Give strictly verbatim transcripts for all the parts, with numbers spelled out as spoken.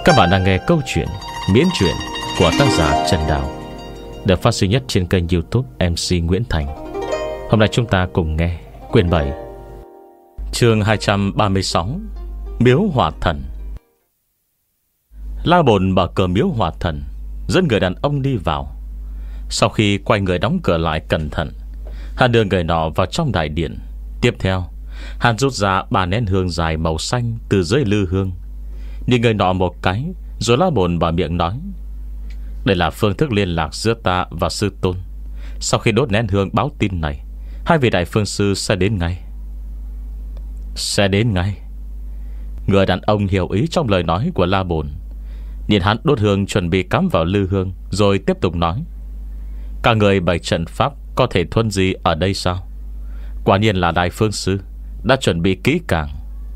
Các bạn đang nghe câu chuyện miễn truyện của tác giả Trần Đào, được phát sinh nhất trên kênh YouTube em xê Nguyễn Thành. Hôm nay chúng ta cùng nghe quyển bảy, chương hai trăm ba mươi sáu, Miếu Hỏa Thần. La Bồn mở cửa miếu Hỏa Thần, dẫn người đàn ông đi vào. Sau khi quay người đóng cửa lại cẩn thận, hắn đưa người nọ vào trong đại điện. Tiếp theo, hắn rút ra ba nén hương dài màu xanh từ dưới lư hương, nhìn người nọ một cái, rồi La Bồn vào miệng nói: đây là phương thức liên lạc giữa ta và sư tôn. Sau khi đốt nén hương báo tin này, hai vị đại phương sư sẽ đến ngay. Sẽ đến ngay. Người đàn ông hiểu ý trong lời nói của La Bồn, nhìn hắn đốt hương chuẩn bị cắm vào lư hương, rồi tiếp tục nói: các người bày trận pháp có thể thuần gì ở đây sao? Quả nhiên là đại phương sư đã chuẩn bị kỹ càng.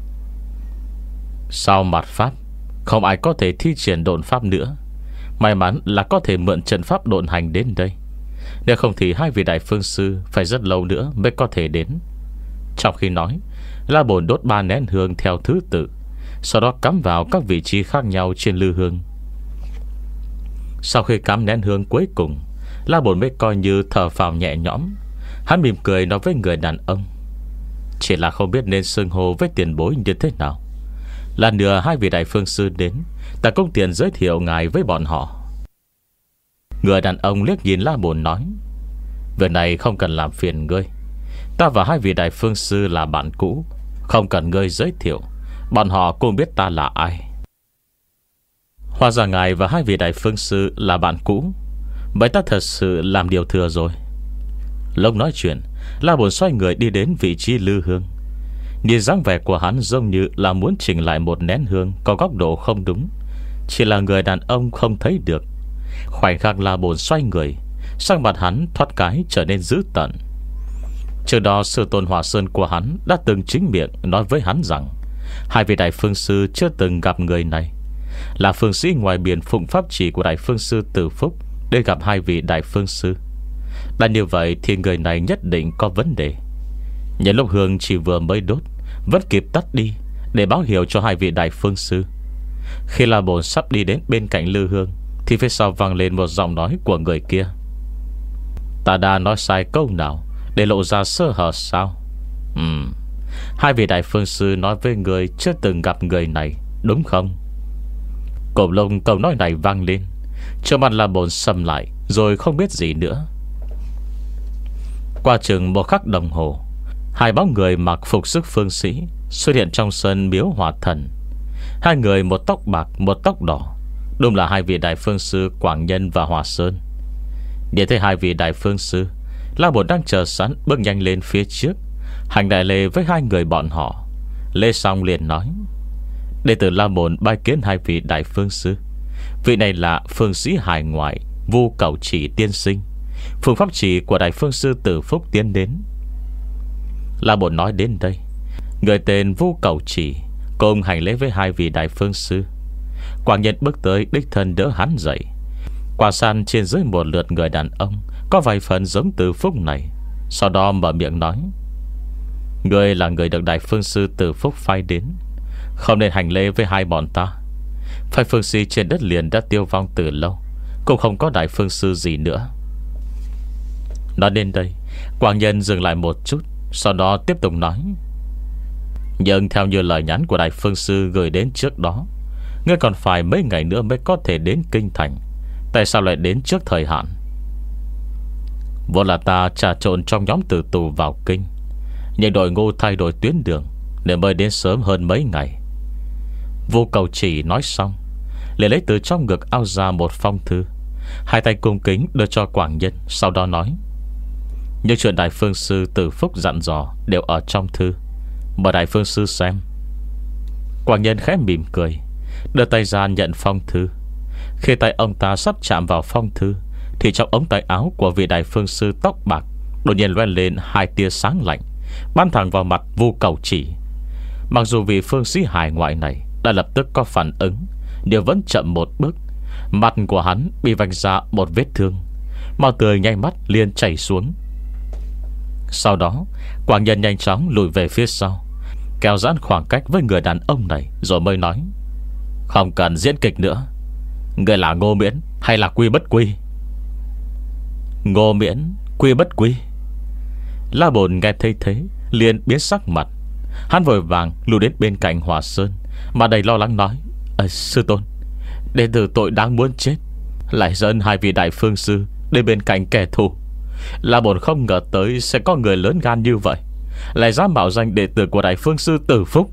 Sau mặt pháp, không ai có thể thi triển độn pháp nữa. May mắn là có thể mượn trận pháp độn hành đến đây. Nếu không thì hai vị đại phương sư phải rất lâu nữa mới có thể đến. Trong khi nói, La Bồn đốt ba nén hương theo thứ tự, sau đó cắm vào các vị trí khác nhau trên lư hương. Sau khi cắm nén hương cuối cùng, La Bồn mới coi như thở phào nhẹ nhõm. Hắn mỉm cười nói với người đàn ông: chỉ là không biết nên xưng hô với tiền bối như thế nào. Lần nữa hai vị đại phương sư đến, ta cũng tiện giới thiệu ngài với bọn họ. Người đàn ông liếc nhìn La Bồn nói: việc này không cần làm phiền ngươi. Ta và hai vị đại phương sư là bạn cũ, không cần ngươi giới thiệu, bọn họ cũng biết ta là ai. Hóa ra ngài và hai vị đại phương sư là bạn cũ, vậy ta thật sự làm điều thừa rồi. Lúc nói chuyện, La Bồn xoay người đi đến vị trí lư hương. Nhìn dáng vẻ của hắn giống như là muốn chỉnh lại một nén hương có góc độ không đúng, chỉ là người đàn ông không thấy được. Khoảnh khắc La Bồn xoay người, sắc mặt hắn thoát cái trở nên dữ tợn. Trước đó sư tôn Hỏa Sơn của hắn đã từng chính miệng nói với hắn rằng hai vị đại phương sư chưa từng gặp người này, là phương sĩ ngoài biển phụng pháp chỉ của đại phương sư Từ Phúc để gặp hai vị đại phương sư. Đã như vậy thì người này nhất định có vấn đề. Nhân lúc hương chỉ vừa mới đốt, vẫn kịp tắt đi để báo hiệu cho hai vị đại phương sư. Khi La Bồn sắp đi đến bên cạnh lư hương, thì phía sau vang lên một giọng nói của người kia: ta đã nói sai câu nào để lộ ra sơ hở sao? Ừm Hai vị đại phương sư nói với người chưa từng gặp người này, đúng không? Cổ lông câu nói này vang lên, cho mặt La Bồn sầm lại, rồi không biết gì nữa. Qua chừng một khắc đồng hồ, hai bóng người mặc phục sức phương sĩ xuất hiện trong sân miếu Hỏa Thần. Hai người một tóc bạc một tóc đỏ, đúng là hai vị đại phương sư Quảng Nhân và Hòa Sơn. Nhìn thấy hai vị đại phương sư, La Bồn đang chờ sẵn bước nhanh lên phía trước, hành đại lễ với hai người bọn họ. Lễ xong liền nói: đệ tử La Bồn bái kiến hai vị đại phương sư. Vị này là phương sĩ hải ngoại Vu Cẩu Chỉ tiên sinh, phương pháp chỉ của đại phương sư Từ Phúc tiến đến. La Bồn nói đến đây, người tên Vu Cẩu Chỉ cùng hành lễ với hai vị đại phương sư. Quảng Nhân bước tới đích thân đỡ hắn dậy. Quả san trên dưới một lượt người đàn ông có vài phần giống Từ Phúc này, sau đó mở miệng nói: người là người được đại phương sư Từ Phúc phái đến, không nên hành lễ với hai bọn ta. Phái phương sĩ trên đất liền đã tiêu vong từ lâu, cũng không có đại phương sư gì nữa. Nói đến đây, Quảng Nhân dừng lại một chút, sau đó tiếp tục nói: nhưng theo như lời nhắn của đại phương sư gửi đến trước đó, ngươi còn phải mấy ngày nữa mới có thể đến kinh thành. Tại sao lại đến trước thời hạn? Vốn là ta trà trộn trong nhóm tử tù vào kinh, nhưng đội ngũ thay đổi tuyến đường nên mới đến sớm hơn mấy ngày. Vô Cầu Chỉ nói xong, liền lấy từ trong ngực áo ra một phong thư, hai tay cung kính đưa cho Quảng Nhân, sau đó nói: những chuyện đại phương sư Từ Phúc dặn dò đều ở trong thư, mời đại phương sư xem. Quảng Nhân khẽ mỉm cười, đưa tay ra nhận phong thư. Khi tay ông ta sắp chạm vào phong thư, thì trong ống tay áo của vị đại phương sư tóc bạc đột nhiên loe lên hai tia sáng lạnh, bắn thẳng vào mặt Vu Cẩu Chỉ. Mặc dù vị phương sĩ hải ngoại này đã lập tức có phản ứng, nhưng vẫn chậm một bước. Mặt của hắn bị vạch ra một vết thương, máu tươi nhanh mắt liền chảy xuống. Sau đó Quảng Nhân nhanh chóng lùi về phía sau, kéo giãn khoảng cách với người đàn ông này, rồi mới nói: Không cần diễn kịch nữa. Người là Ngô Miễn hay là Quy Bất Quy? Ngô Miễn, Quy Bất Quy. La Bồn nghe thấy thế liền biến sắc mặt. Hắn vội vàng lùi đến bên cạnh Hòa Sơn, mà đầy lo lắng nói: à, sư tôn, đệ tử tội đáng muốn chết, lại dẫn hai vị đại phương sư đến bên cạnh kẻ thù. La Bồn không ngờ tới sẽ có người lớn gan như vậy, lại dám mạo danh đệ tử của đại phương sư Tử Phúc.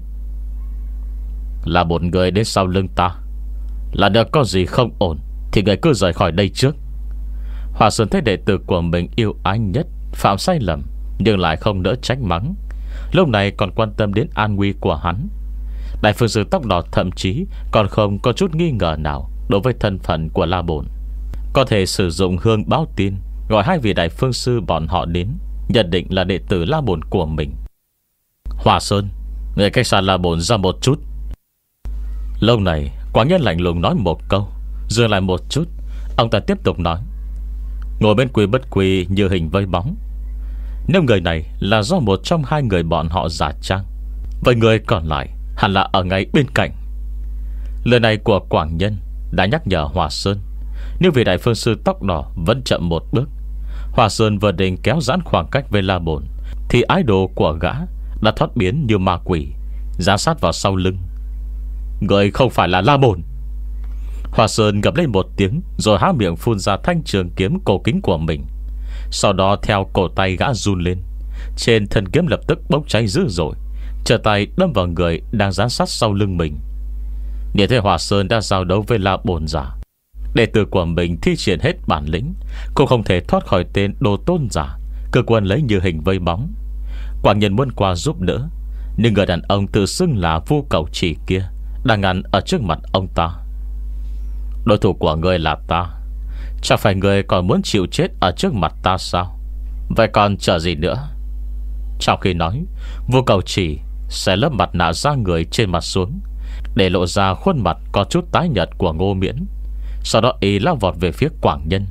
Là một người đến sau lưng ta, là nếu có gì không ổn thì người cứ rời khỏi đây trước. Hòa Sơn thấy đệ tử của mình yêu anh nhất phạm sai lầm, nhưng lại không nỡ trách mắng, lúc này còn quan tâm đến an nguy của hắn. Đại phương sư tóc đỏ thậm chí còn không có chút nghi ngờ nào đối với thân phận của La Bồn, có thể sử dụng hương báo tin, gọi hai vị đại phương sư bọn họ đến, nhận định là đệ tử La Bồn của mình. Hòa Sơn, người cách xa La Bồn ra một chút. Lâu này Quảng Nhân lạnh lùng nói một câu, dừng lại một chút, ông ta tiếp tục nói: ngồi bên Quy Bất Quy như hình với bóng. Nếu người này là do một trong hai người bọn họ giả trang, vậy người còn lại hẳn là ở ngay bên cạnh. Lời này của Quảng Nhân đã nhắc nhở Hòa Sơn, nhưng vì đại phương sư tóc đỏ vẫn chậm một bước. Hòa Sơn vừa định kéo giãn khoảng cách với La Bồn, thì ái đồ của gã đã thoát biến như ma quỷ, giáng sát vào sau lưng. Người không phải là La Bồn. Hòa Sơn gầm lên một tiếng, rồi há miệng phun ra thanh trường kiếm cổ kính của mình. Sau đó theo cổ tay gã run lên, trên thân kiếm lập tức bốc cháy dữ dội, trở tay đâm vào người đang giáng sát sau lưng mình. Nhìn thấy Hòa Sơn đã giao đấu với La Bồn giả, đệ tử của mình thi triển hết bản lĩnh, cũng không thể thoát khỏi tên đồ tôn giả, cơ quan lấy như hình vây bóng. Quảng Nhân muốn qua giúp đỡ, nhưng người đàn ông tự xưng là Vu Cầu Chỉ kia đang ngăn ở trước mặt ông ta. Đối thủ của người là ta, chẳng phải người còn muốn chịu chết ở trước mặt ta sao? Vậy còn chờ gì nữa? Trong khi nói, Vu Cầu Chỉ sẽ lấp mặt nạ da người trên mặt xuống, để lộ ra khuôn mặt có chút tái nhợt của Ngô Miễn. Sau đó y lao vọt về phía Quảng Nhân.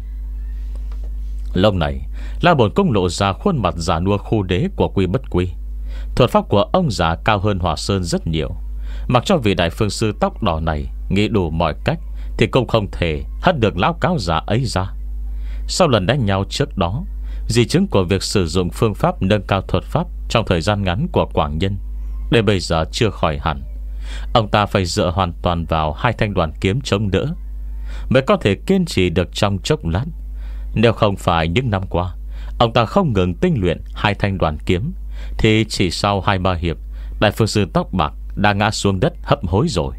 Lúc này La Bồn cũng lộ ra khuôn mặt già nua khu đế của Quy Bất Quy. Thuật pháp của ông già cao hơn Hòa Sơn rất nhiều, mặc cho vị đại phương sư tóc đỏ này nghĩ đủ mọi cách thì cũng không thể hất được lão cáo già ấy ra. Sau lần đánh nhau trước đó, di chứng của việc sử dụng phương pháp nâng cao thuật pháp trong thời gian ngắn của Quảng Nhân đến bây giờ chưa khỏi hẳn. Ông ta phải dựa hoàn toàn vào hai thanh đoàn kiếm chống đỡ mới có thể kiên trì được trong chốc lát. Nếu không phải những năm qua ông ta không ngừng tinh luyện hai thanh đoàn kiếm, thì chỉ sau hai ba hiệp, đại phương sư tóc bạc đã ngã xuống đất hấp hối rồi.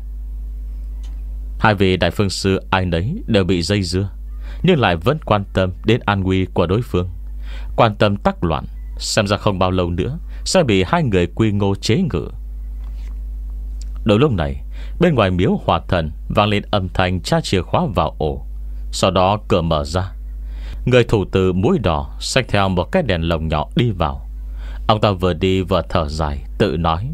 Hai vị đại phương sư ai nấy đều bị dây dưa, nhưng lại vẫn quan tâm đến an nguy của đối phương. Quan tâm tắc loạn, xem ra không bao lâu nữa sẽ bị hai người Quy Ngô chế ngự. Đầu lúc này, bên ngoài miếu Hỏa Thần vang lên âm thanh tra chìa khóa vào ổ. Sau đó cửa mở ra, người thủ tử mũi đỏ xách theo một cái đèn lồng nhỏ đi vào. Ông ta vừa đi vừa thở dài, tự nói: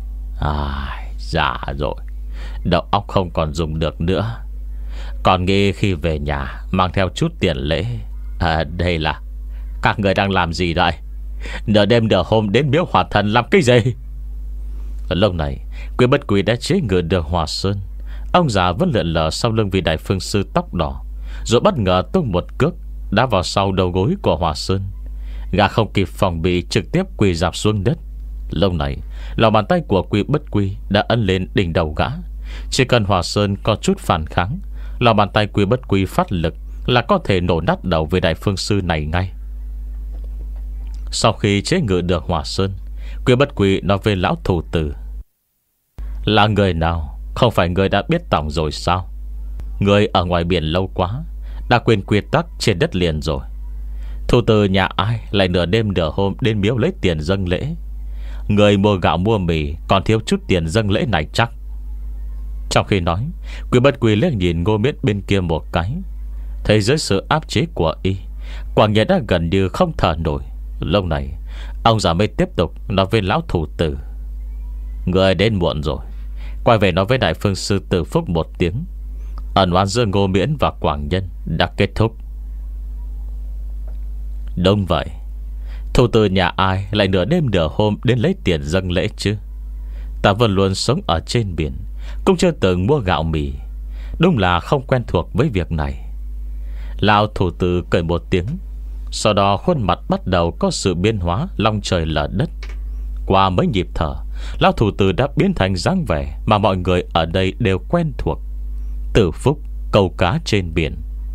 ai, già rồi, đầu óc không còn dùng được nữa. Còn nghĩ khi về nhà mang theo chút tiền lễ. À, đây là các người đang làm gì đây? Nửa đêm nửa hôm đến miếu Hỏa Thần làm cái gì? Ở lâu này, Quy Bất Quy đã chế ngự được Hòa Sơn. Ông già vẫn lượn lờ sau lưng vị đại phương sư tóc đỏ, rồi bất ngờ tung một cước đá vào sau đầu gối của Hòa Sơn. Gã không kịp phòng bị, trực tiếp quỳ rạp xuống đất. Lâu này, lòng bàn tay của Quy Bất Quy đã ấn lên đỉnh đầu gã. Chỉ cần Hòa Sơn có chút phản kháng, lòng bàn tay Quy Bất Quy phát lực là có thể nổ nát đầu vị đại phương sư này ngay. Sau khi chế ngự được Hòa Sơn, Quy Bất Quy nói với lão thủ tử: là người nào? Không phải người đã biết tỏng rồi sao? Người ở ngoài biển lâu quá, đã quên quy tắc trên đất liền rồi. Thủ tử nhà ai lại nửa đêm nửa hôm đến miếu lấy tiền dâng lễ? Người mua gạo mua mì còn thiếu chút tiền dâng lễ này chắc? Trong khi nói, Quy Bất Quy liếc nhìn Ngô Miễn bên kia một cái, thấy dưới sự áp chế của y, Quảng Nhân đã gần như không thở nổi. Lúc này, ông già mới tiếp tục nói với lão thủ tử: người đến muộn rồi, quay về nói với đại phương sư Tử Phúc một tiếng. Ẩn oán giữa Ngô Miễn và Quảng Nhân đã kết thúc. Đúng vậy, thủ tử nhà ai lại nửa đêm nửa hôm đến lấy tiền dâng lễ chứ? Ta vẫn luôn sống ở trên biển, cũng chưa từng mua gạo mì, đúng là không quen thuộc với việc này. Lão thủ tử cười một tiếng, sau đó khuôn mặt bắt đầu có sự biến hóa long trời lở đất. Qua mấy nhịp thở, lão thủ tử đã biến thành dáng vẻ mà mọi người ở đây đều quen thuộc: Tử Phúc câu cá trên biển.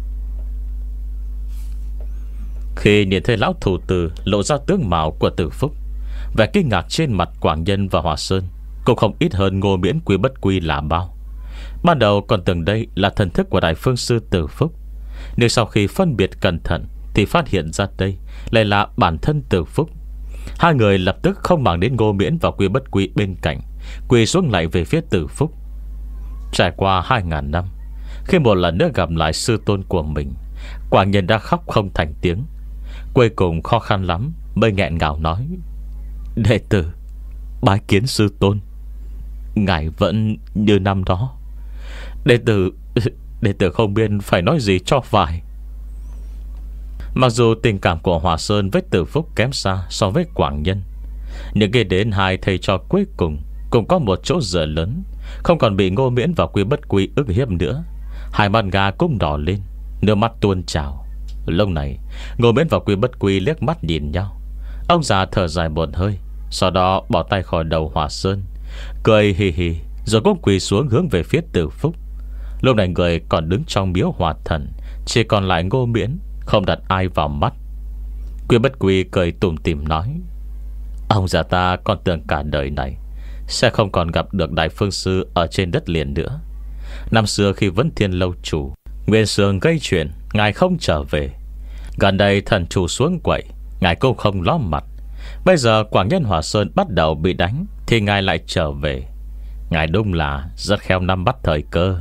Khi nhìn thấy lão thủ tử lộ ra tướng mạo của Tử Phúc, vẻ kinh ngạc trên mặt Quảng Nhân và Hòa Sơn cũng không ít hơn Ngô Miễn Quy Bất Quy là bao. Ban đầu còn tưởng đây là thần thức của Đại Phương Sư Tử Phúc, nhưng sau khi phân biệt cẩn thận thì phát hiện ra đây lại là bản thân Tử Phúc. Hai người lập tức không màng đến Ngô Miễn và Quy Bất Quy bên cạnh, quỳ xuống lại về phía Tử Phúc. Trải qua hai ngàn năm, khi một lần nữa gặp lại sư tôn của mình, Quảng Nhân đã khóc không thành tiếng. Cuối cùng khó khăn lắm mới nghẹn ngào nói: Đệ tử bái kiến sư tôn. Ngài vẫn như năm đó. Đệ tử Đệ tử không biết phải nói gì cho phải. Mặc dù tình cảm của Hòa Sơn với Tử Phúc kém xa so với Quảng Nhân, nhưng nghe đến hai thầy trò cuối cùng cũng có một chỗ dựa lớn, không còn bị Ngô Miễn và Quy Bất Quy ức hiếp nữa. Hai mắt gà cũng đỏ lên, nước mắt tuôn trào. Lúc này Ngô Miễn và Quy Bất Quy liếc mắt nhìn nhau. Ông già thở dài một hơi, sau đó bỏ tay khỏi đầu Hòa Sơn, cười hì hì, rồi cũng quỳ xuống hướng về phía Tử Phúc. Lúc này người còn đứng trong miếu Hòa Thần chỉ còn lại Ngô Miễn, không đặt ai vào mắt. Quy Bất Quy cười tủm tỉm nói: Ông già ta còn tưởng cả đời này sẽ không còn gặp được Đại Phương Sư ở trên đất liền nữa. Năm xưa khi Vấn Thiên lâu chủ Nguyên Sương gây chuyện, ngài không trở về. Gần đây thần chủ xuống quậy, ngài cũng không ló mặt. Bây giờ Quảng Nhân Hòa Sơn bắt đầu bị đánh thì ngài lại trở về. Ngài đúng là rất khéo nắm bắt thời cơ.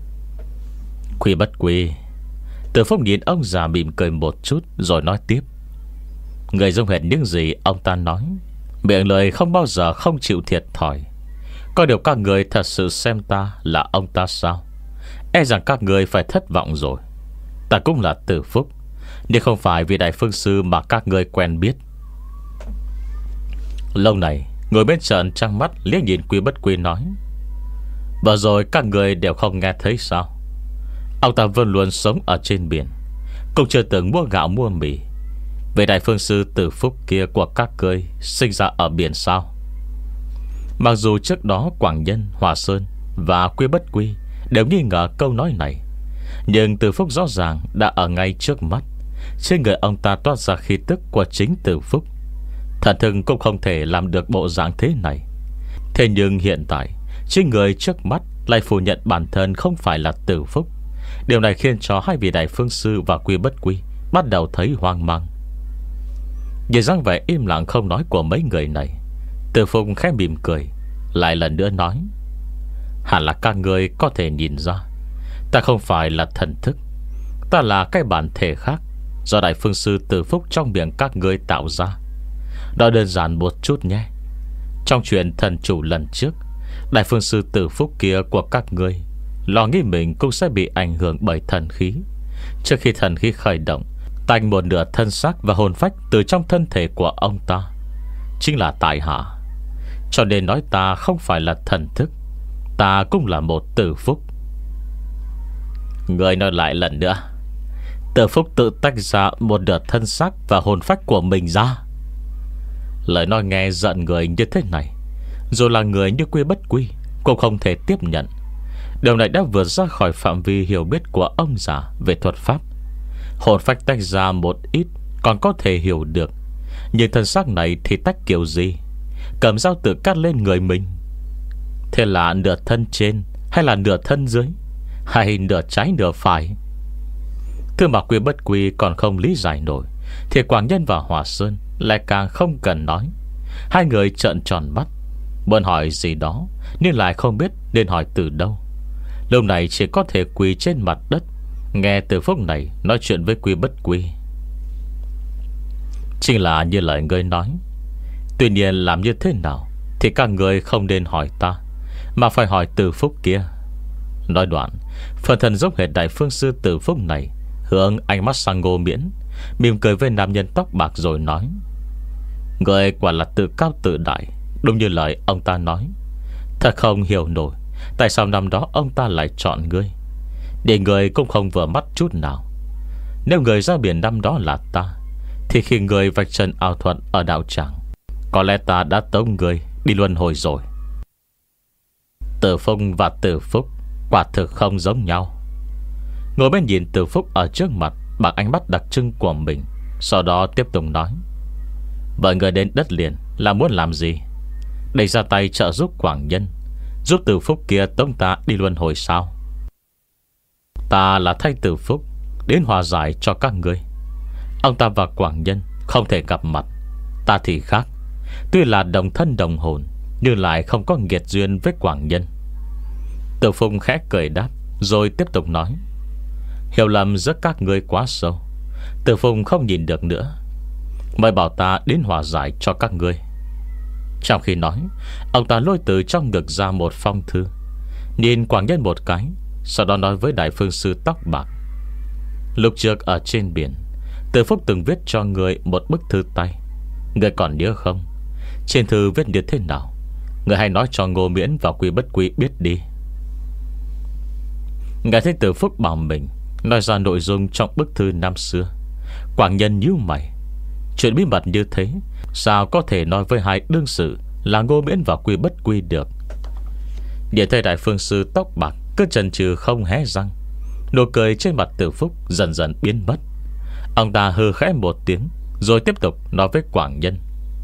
Quy Bất Quy. Tử Phúc nhìn ông già mỉm cười một chút rồi nói tiếp: Người giống hệt những gì ông ta nói, miệng lời không bao giờ không chịu thiệt thòi. Có điều các người thật sự xem ta là ông ta sao? E rằng các người phải thất vọng rồi. Ta cũng là Tử Phúc, nhưng không phải vì Đại Phương Sư mà các người quen biết. Lâu này ngồi bên trận trăng mắt liếc nhìn Quy Bất Quy nói: Vừa rồi các người đều không nghe thấy sao? Ông ta vẫn luôn sống ở trên biển, cũng chưa từng mua gạo mua mì. Về Đại Phương Sư Tử Phúc kia của các ngươi sinh ra ở biển sao? Mặc dù trước đó Quảng Nhân, Hòa Sơn và Quy Bất Quy đều nghi ngờ câu nói này, nhưng Tử Phúc rõ ràng đã ở ngay trước mắt. Trên người ông ta toát ra khí tức của chính Tử Phúc. Thần thường cũng không thể làm được bộ dạng thế này. Thế nhưng hiện tại chính người trước mắt lại phủ nhận bản thân không phải là Tử Phúc. Điều này khiến cho hai vị Đại Phương Sư và Quy Bất Quy bắt đầu thấy hoang mang. Nhìn dáng vẻ im lặng không nói của mấy người này, Tử Phúc khẽ mỉm cười, lại lần nữa nói: Hẳn là các ngươi có thể nhìn ra, ta không phải là thần thức. Ta là cái bản thể khác, do Đại Phương Sư Tử Phúc trong miệng các ngươi tạo ra. Đó đơn giản một chút nhé. Trong chuyện thần chủ lần trước, Đại Phương Sư Tử Phúc kia của các ngươi lo nghĩ mình cũng sẽ bị ảnh hưởng bởi thần khí. Trước khi thần khí khởi động, tành một nửa thân xác và hồn phách từ trong thân thể của ông ta. Chính là tại hạ. Cho nên nói ta không phải là thần thức, ta cũng là một Tử Phúc. Người nói lại lần nữa. Tử Phúc tự tách ra một nửa thân xác và hồn phách của mình ra. Lời nói nghe giận người như thế này, dù là người như Quy Bất Quy cũng không thể tiếp nhận. Điều này đã vượt ra khỏi phạm vi hiểu biết của ông già về thuật pháp. Hồn phách tách ra một ít còn có thể hiểu được, nhưng thân xác này thì tách kiểu gì? Cầm dao tự cắt lên người mình. Thế là nửa thân trên, hay là nửa thân dưới, hay nửa trái nửa phải? Thứ mà Quy Bất Quy còn không lý giải nổi thì Quảng Nhân và Hòa Sơn lại càng không cần nói. Hai người trợn tròn mắt, muốn hỏi gì đó nhưng lại không biết nên hỏi từ đâu. Lúc này chỉ có thể quỳ trên mặt đất, nghe Tử Phúc này nói chuyện với Quy Bất Quy. Chính là như lời ngươi nói. Tuy nhiên làm như thế nào thì các người không nên hỏi ta, mà phải hỏi Tử Phúc kia. Nói đoạn, phần thần dốc hệt Đại Phương Sư Tử Phúc này hướng ánh mắt sang Ngô Miễn, mỉm cười với nam nhân tóc bạc rồi nói: Người quả là tự cao tự đại, đúng như lời ông ta nói. Thật không hiểu nổi tại sao năm đó ông ta lại chọn ngươi. Để người cũng không vừa mắt chút nào. Nếu người ra biển năm đó là ta, thì khi người vạch trần ảo thuật ở đạo tràng, có lẽ ta đã tống người đi luân hồi rồi. Tử Phong và Tử Phúc quả thực không giống nhau. Ngồi bên nhìn Tử Phúc ở trước mặt bằng ánh mắt đặc trưng của mình, sau đó tiếp tục nói: vậy người đến đất liền là muốn làm gì? Để ra tay trợ giúp Quảng Nhân, giúp Tử Phúc kia tống ta đi luân hồi sao? Ta là thay Tử Phúc đến hòa giải cho các ngươi. Ông ta và Quảng Nhân không thể gặp mặt. Ta thì khác, tuy là đồng thân đồng hồn, nhưng lại không có nghiệt duyên với Quảng Nhân. Tử Phúc khẽ cười đáp, rồi tiếp tục nói: hiểu lầm giữa các ngươi quá sâu, Tử Phúc không nhìn được nữa, mời bảo ta đến hòa giải cho các ngươi. Trong khi nói, ông ta lôi từ trong ngực ra một phong thư, nhìn Quảng Nhân một cái, sau đó nói với Đại Phương Sư tóc bạc: lúc trước ở trên biển, Tử Phúc từng viết cho người một bức thư tay. Người còn nhớ không? Trên thư viết như thế nào? Người hãy nói cho Ngô Miễn và Quy Bất Quy biết đi. Ngài thấy Tử Phúc bảo mình nói ra nội dung trong bức thư năm xưa. Quảng Nhân nhíu mày. Chuyện bí mật như thế sao có thể nói với hai đương sự là Ngô Miễn và Quy Bất Quy được? Điện thấy Đại Phương Sư tóc bạc cứ chần chừ không hé răng. Nụ cười trên mặt Tử Phúc dần dần biến mất. Ông ta hừ khẽ một tiếng, rồi tiếp tục nói với Quảng Nhân: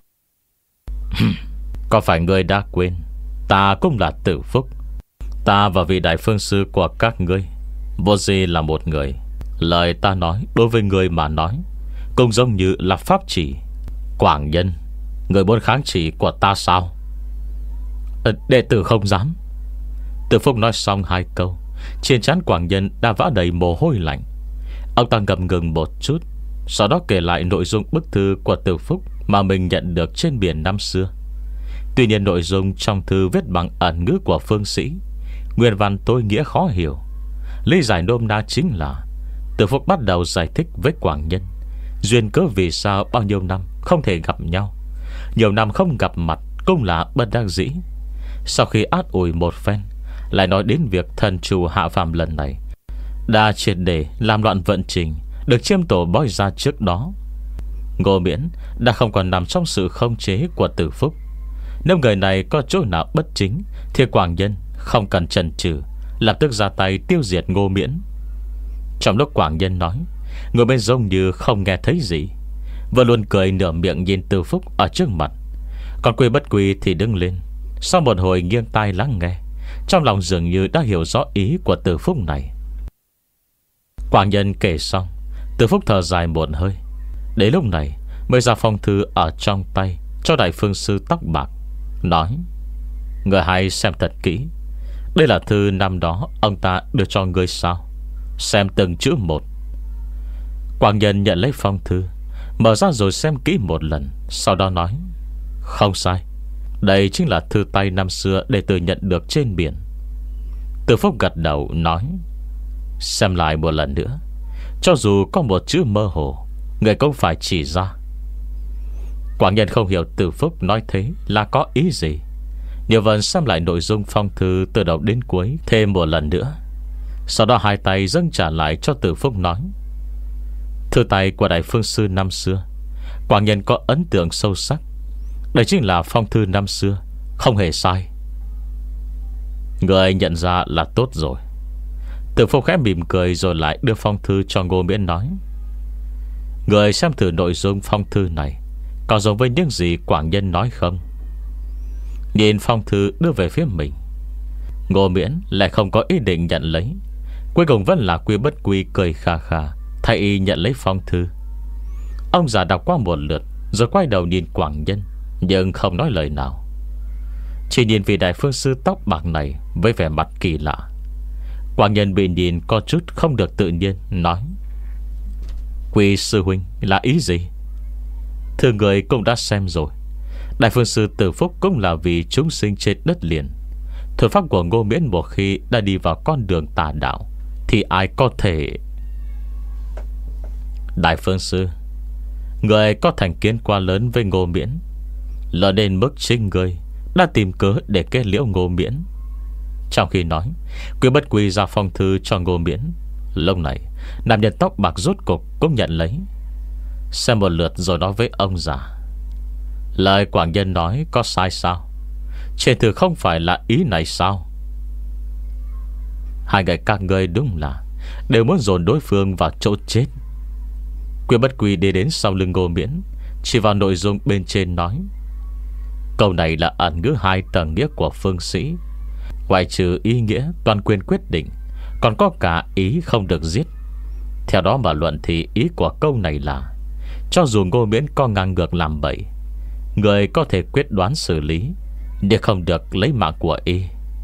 có phải người đã quên ta cũng là Tử Phúc? Ta và vị Đại Phương Sư của các ngươi vô gì là một người. Lời ta nói đối với người mà nói cũng giống như là pháp chỉ. Quảng Nhân, người muốn kháng chỉ của ta sao? ờ, Đệ tử không dám. Tử Phúc nói xong hai câu, trên trán Quảng Nhân đã vã đầy mồ hôi lạnh. Ông ta ngập ngừng một chút, sau đó kể lại nội dung bức thư của Tử Phúc mà mình nhận được trên biển năm xưa. Tuy nhiên nội dung trong thư viết bằng ẩn ngữ của phương sĩ, nguyên văn tối nghĩa khó hiểu. Lý giải nôm na chính là Tử Phúc bắt đầu giải thích với Quảng Nhân duyên cớ vì sao bao nhiêu năm không thể gặp nhau. Nhiều năm không gặp mặt cũng là bất đắc dĩ. Sau khi át ủi một phen, lại nói đến việc thần chủ hạ phàm lần này đã triệt để làm loạn vận trình được chiêm tổ bói ra trước đó. Ngô Miễn đã không còn nằm trong sự khống chế của Tử Phúc. Nếu người này có chỗ nào bất chính, thì Quảng Nhân không cần chần chừ, lập tức ra tay tiêu diệt Ngô Miễn. Trong lúc Quảng Nhân nói, người bên giống như không nghe thấy gì, vừa luôn cười nửa miệng nhìn Tử Phúc ở trước mặt. Còn Quy Bất Quy thì đứng lên, sau một hồi nghiêng tai lắng nghe, trong lòng dường như đã hiểu rõ ý của Tử Phúc này. Quảng Nhân kể xong, Tử Phúc thở dài một hơi. Đến lúc này mới ra phong thư ở trong tay cho Đại Phương Sư tóc bạc, nói: người hãy xem thật kỹ. Đây là thư năm đó ông ta đưa cho ngươi sao? Xem từng chữ một. Quảng Nhân nhận lấy phong thư, mở ra rồi xem kỹ một lần, sau đó nói: không sai, đây chính là thư tay năm xưa đệ tử nhận được trên biển. Tử Phúc gật đầu nói: xem lại một lần nữa, cho dù có một chữ mơ hồ, người cũng phải chỉ ra. Quảng Nhân không hiểu Tử Phúc nói thế là có ý gì. Nhiều lần xem lại nội dung phong thư từ đầu đến cuối thêm một lần nữa, sau đó hai tay dâng trả lại cho Tử Phúc, nói: thư tay của Đại Phương Sư năm xưa, Quảng Nhân có ấn tượng sâu sắc. Đây chính là phong thư năm xưa, không hề sai. Người nhận ra là tốt rồi. Tử Phúc khẽ mỉm cười rồi lại đưa phong thư cho Ngô Miễn, nói: người xem thử nội dung phong thư này có giống với những gì Quảng Nhân nói không? Nhìn phong thư đưa về phía mình, Ngô Miễn lại không có ý định nhận lấy. Cuối cùng vẫn là Quy Bất Quy cười khà khà thay y nhận lấy phong thư. Ông già đọc qua một lượt rồi quay đầu nhìn Quảng Nhân, nhưng không nói lời nào, chỉ nhìn vị Đại Phương Sư tóc bạc này với vẻ mặt kỳ lạ. Quảng Nhân bị nhìn có chút không được tự nhiên, nói: Quy sư huynh là ý gì? Thưa người cũng đã xem rồi, Đại Phương Sư Tử Phúc cũng là vì chúng sinh trên đất liền. Thuật pháp của Ngô Miễn một khi đã đi vào con đường tà đạo thì ai có thể... Đại Phương Sư, người có thành kiến quá lớn với Ngô Miễn, lớn đến mức chính người đã tìm cớ để kết liễu Ngô Miễn. Trong khi nói, Quý Bất Quy ra phong thư cho Ngô Miễn. Lúc này nam nhân tóc bạc rốt cục cũng nhận lấy, xem một lượt rồi nói với ông già: lời Quảng Nhân nói có sai sao? Trên thư không phải là ý này sao? Hai người các ngươi đúng là đều muốn dồn đối phương vào chỗ chết. Quý Bất Quy đi đến sau lưng Ngô Miễn, chỉ vào nội dung bên trên nói: câu này là ẩn ngữ hai tầng nghĩa của phương sĩ. Ngoài trừ ý nghĩa toàn quyền quyết định, còn có cả ý không được giết. Theo đó mà luận thì ý của câu này là cho dù Ngô Miễn có ngang ngược làm bậy, người có thể quyết đoán xử lý, nhưng không được lấy mạng của y.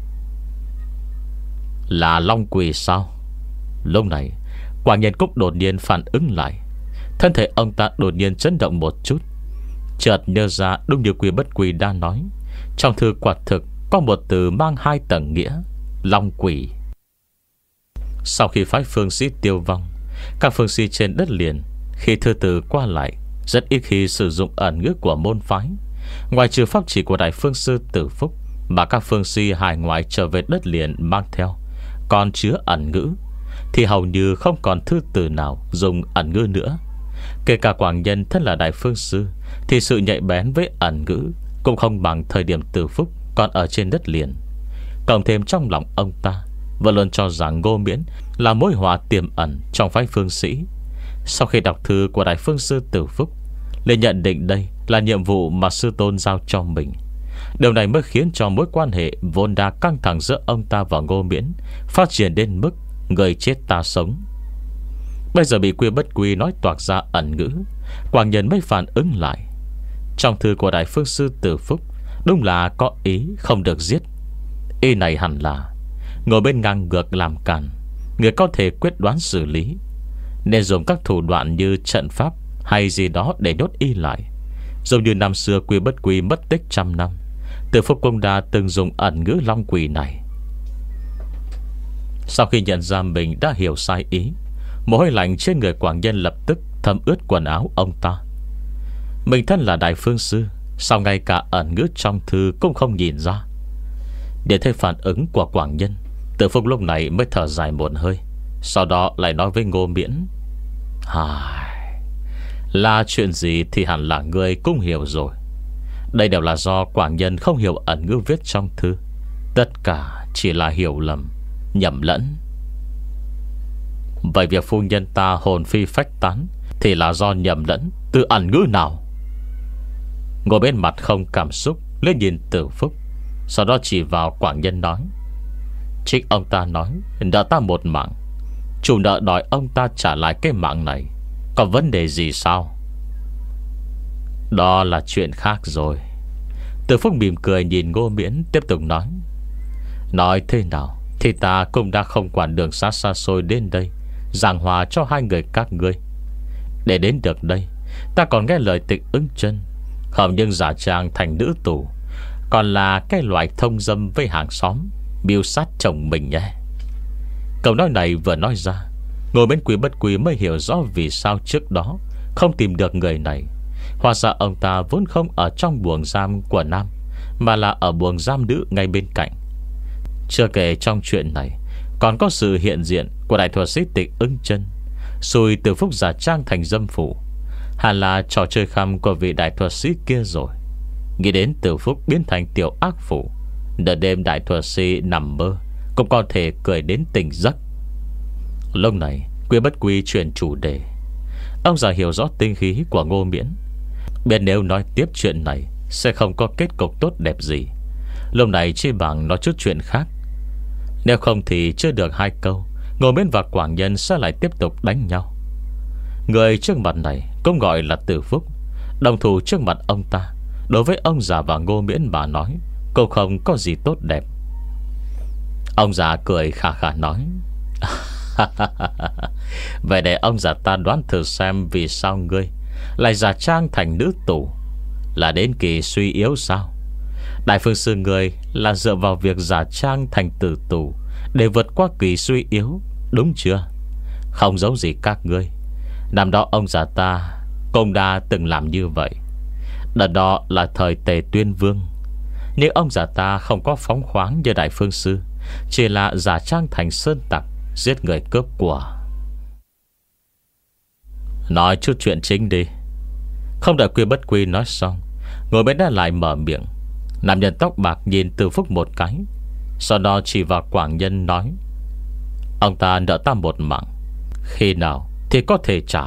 Là Long Quỷ sao? Lúc này Quảng Nhân Cúc đột nhiên phản ứng lại. Thân thể ông ta đột nhiên chấn động một chút, chợt nhớ ra đúng như Quý Bất Quy đã nói, trong thư quả thực có một từ mang hai tầng nghĩa: Long Quỷ. Sau khi phái phương sĩ tiêu vong, các phương sĩ trên đất liền khi thư từ qua lại rất ít khi sử dụng ẩn ngữ của môn phái. Ngoài trừ pháp chỉ của Đại Phương Sư Tử Phúc mà các phương sĩ hải ngoại trở về đất liền mang theo còn chứa ẩn ngữ, thì hầu như không còn thư từ nào dùng ẩn ngữ nữa. Kể cả Quảng Nhân thân là Đại Phương Sư thì sự nhạy bén với ẩn ngữ cũng không bằng thời điểm Tử Phúc còn ở trên đất liền. Cộng thêm trong lòng ông ta vẫn luôn cho rằng Ngô Miễn là mối họa tiềm ẩn trong phái phương sĩ. Sau khi đọc thư của Đại Phương Sư Tử Phúc, liền nhận định đây là nhiệm vụ mà sư tôn giao cho mình. Điều này mới khiến cho mối quan hệ vốn đã căng thẳng giữa ông ta và Ngô Miễn phát triển đến mức người chết ta sống. Bây giờ bị Quý Bất Quy nói toạc ra ẩn ngữ, Quảng Nhân mới phản ứng lại. Trong thư của Đại Phương Sư Tử Phúc đúng là có ý không được giết. Ý này hẳn là ngồi bên ngang ngược làm càn, người có thể quyết đoán xử lý, nên dùng các thủ đoạn như trận pháp hay gì đó để nhốt y lại. Giống như năm xưa Quý Bất Quy mất tích trăm năm, Tử Phúc cũng đã từng dùng ẩn ngữ Long Quỷ này. Sau khi nhận ra mình đã hiểu sai ý, mồ hôi lạnh trên người Quảng Nhân lập tức thấm ướt quần áo ông ta. Mình thân là Đại Phương Sư, sao ngay cả ẩn ngữ trong thư cũng không nhìn ra? Để thấy phản ứng của Quảng Nhân, Tử Phúc lúc này mới thở dài một hơi, sau đó lại nói với Ngô Miễn: Hài, là chuyện gì thì hẳn là người cũng hiểu rồi. Đây đều là do Quảng Nhân không hiểu ẩn ngữ viết trong thư. Tất cả chỉ là hiểu lầm, nhầm lẫn. Vậy việc phu nhân ta hồn phi phách tán thì là do nhầm lẫn từ ẩn ngữ nào? Ngồi bên mặt không cảm xúc lên nhìn Tử Phúc, sau đó chỉ vào Quảng Nhân nói: Trích ông ta nói nợ ta một mạng, chủ nợ đòi ông ta trả lại cái mạng này, có vấn đề gì sao? Đó là chuyện khác rồi. Tử Phúc mỉm cười nhìn Ngô Miễn, tiếp tục nói: Nói thế nào thì ta cũng đã không quản đường xa xa xôi đến đây giảng hòa cho hai người các ngươi. Để đến được đây, ta còn nghe lời Tịch Ưng Chân, không nhưng giả trang thành nữ tù, còn là cái loại thông dâm với hàng xóm, mưu sát chồng mình nhé. Câu nói này vừa nói ra, ngồi bên Quý Bất Quy mới hiểu rõ vì sao trước đó không tìm được người này. Hóa ra ông ta vốn không ở trong buồng giam của nam, mà là ở buồng giam nữ ngay bên cạnh. Chưa kể trong chuyện này còn có sự hiện diện của đại thuật sĩ Tịch Ưng Chân, xui Tử Phúc giả trang thành dâm phụ, hẳn là trò chơi khăm của vị đại thuật sĩ kia rồi. Nghĩ đến Tử Phúc biến thành tiểu ác phụ, nửa đêm đại thuật sĩ nằm mơ cũng có thể cười đến tỉnh giấc. Lúc này Quý Bất Quy chuyển chủ đề. Ông già hiểu rõ tinh khí của Ngô Miễn, biết nếu nói tiếp chuyện này sẽ không có kết cục tốt đẹp gì. Lúc này chỉ bằng nói chút chuyện khác. Nếu không thì chưa được hai câu, Ngô Miễn và Quảng Nhân sẽ lại tiếp tục đánh nhau. Người trước mặt này cũng gọi là Tử Phúc, đồng thủ trước mặt ông ta, đối với ông già và Ngô Miễn mà nói cũng không có gì tốt đẹp. Ông già cười khà khà nói: Vậy để ông già ta đoán thử xem vì sao ngươi lại giả trang thành nữ tù. Là đến kỳ suy yếu sao? Đại Phương Sư người là dựa vào việc giả trang thành tử tù để vượt qua kỳ suy yếu, đúng chưa? Không giống gì các ngươi. Năm đó ông già ta cũng đã từng làm như vậy. Đợt đó là thời Tề Tuyên Vương. Nhưng ông già ta không có phóng khoáng như Đại Phương Sư, chỉ là giả trang thành sơn tặc, giết người cướp của. Nói chút chuyện chính đi. Không đợi Quy Bất Quy nói xong, ngồi bên đó lại mở miệng. Nam nhân tóc bạc nhìn Từ Phúc một cái, sau đó chỉ vào Quảng Nhân nói: ông ta nợ ta một mạng, khi nào thì có thể trả?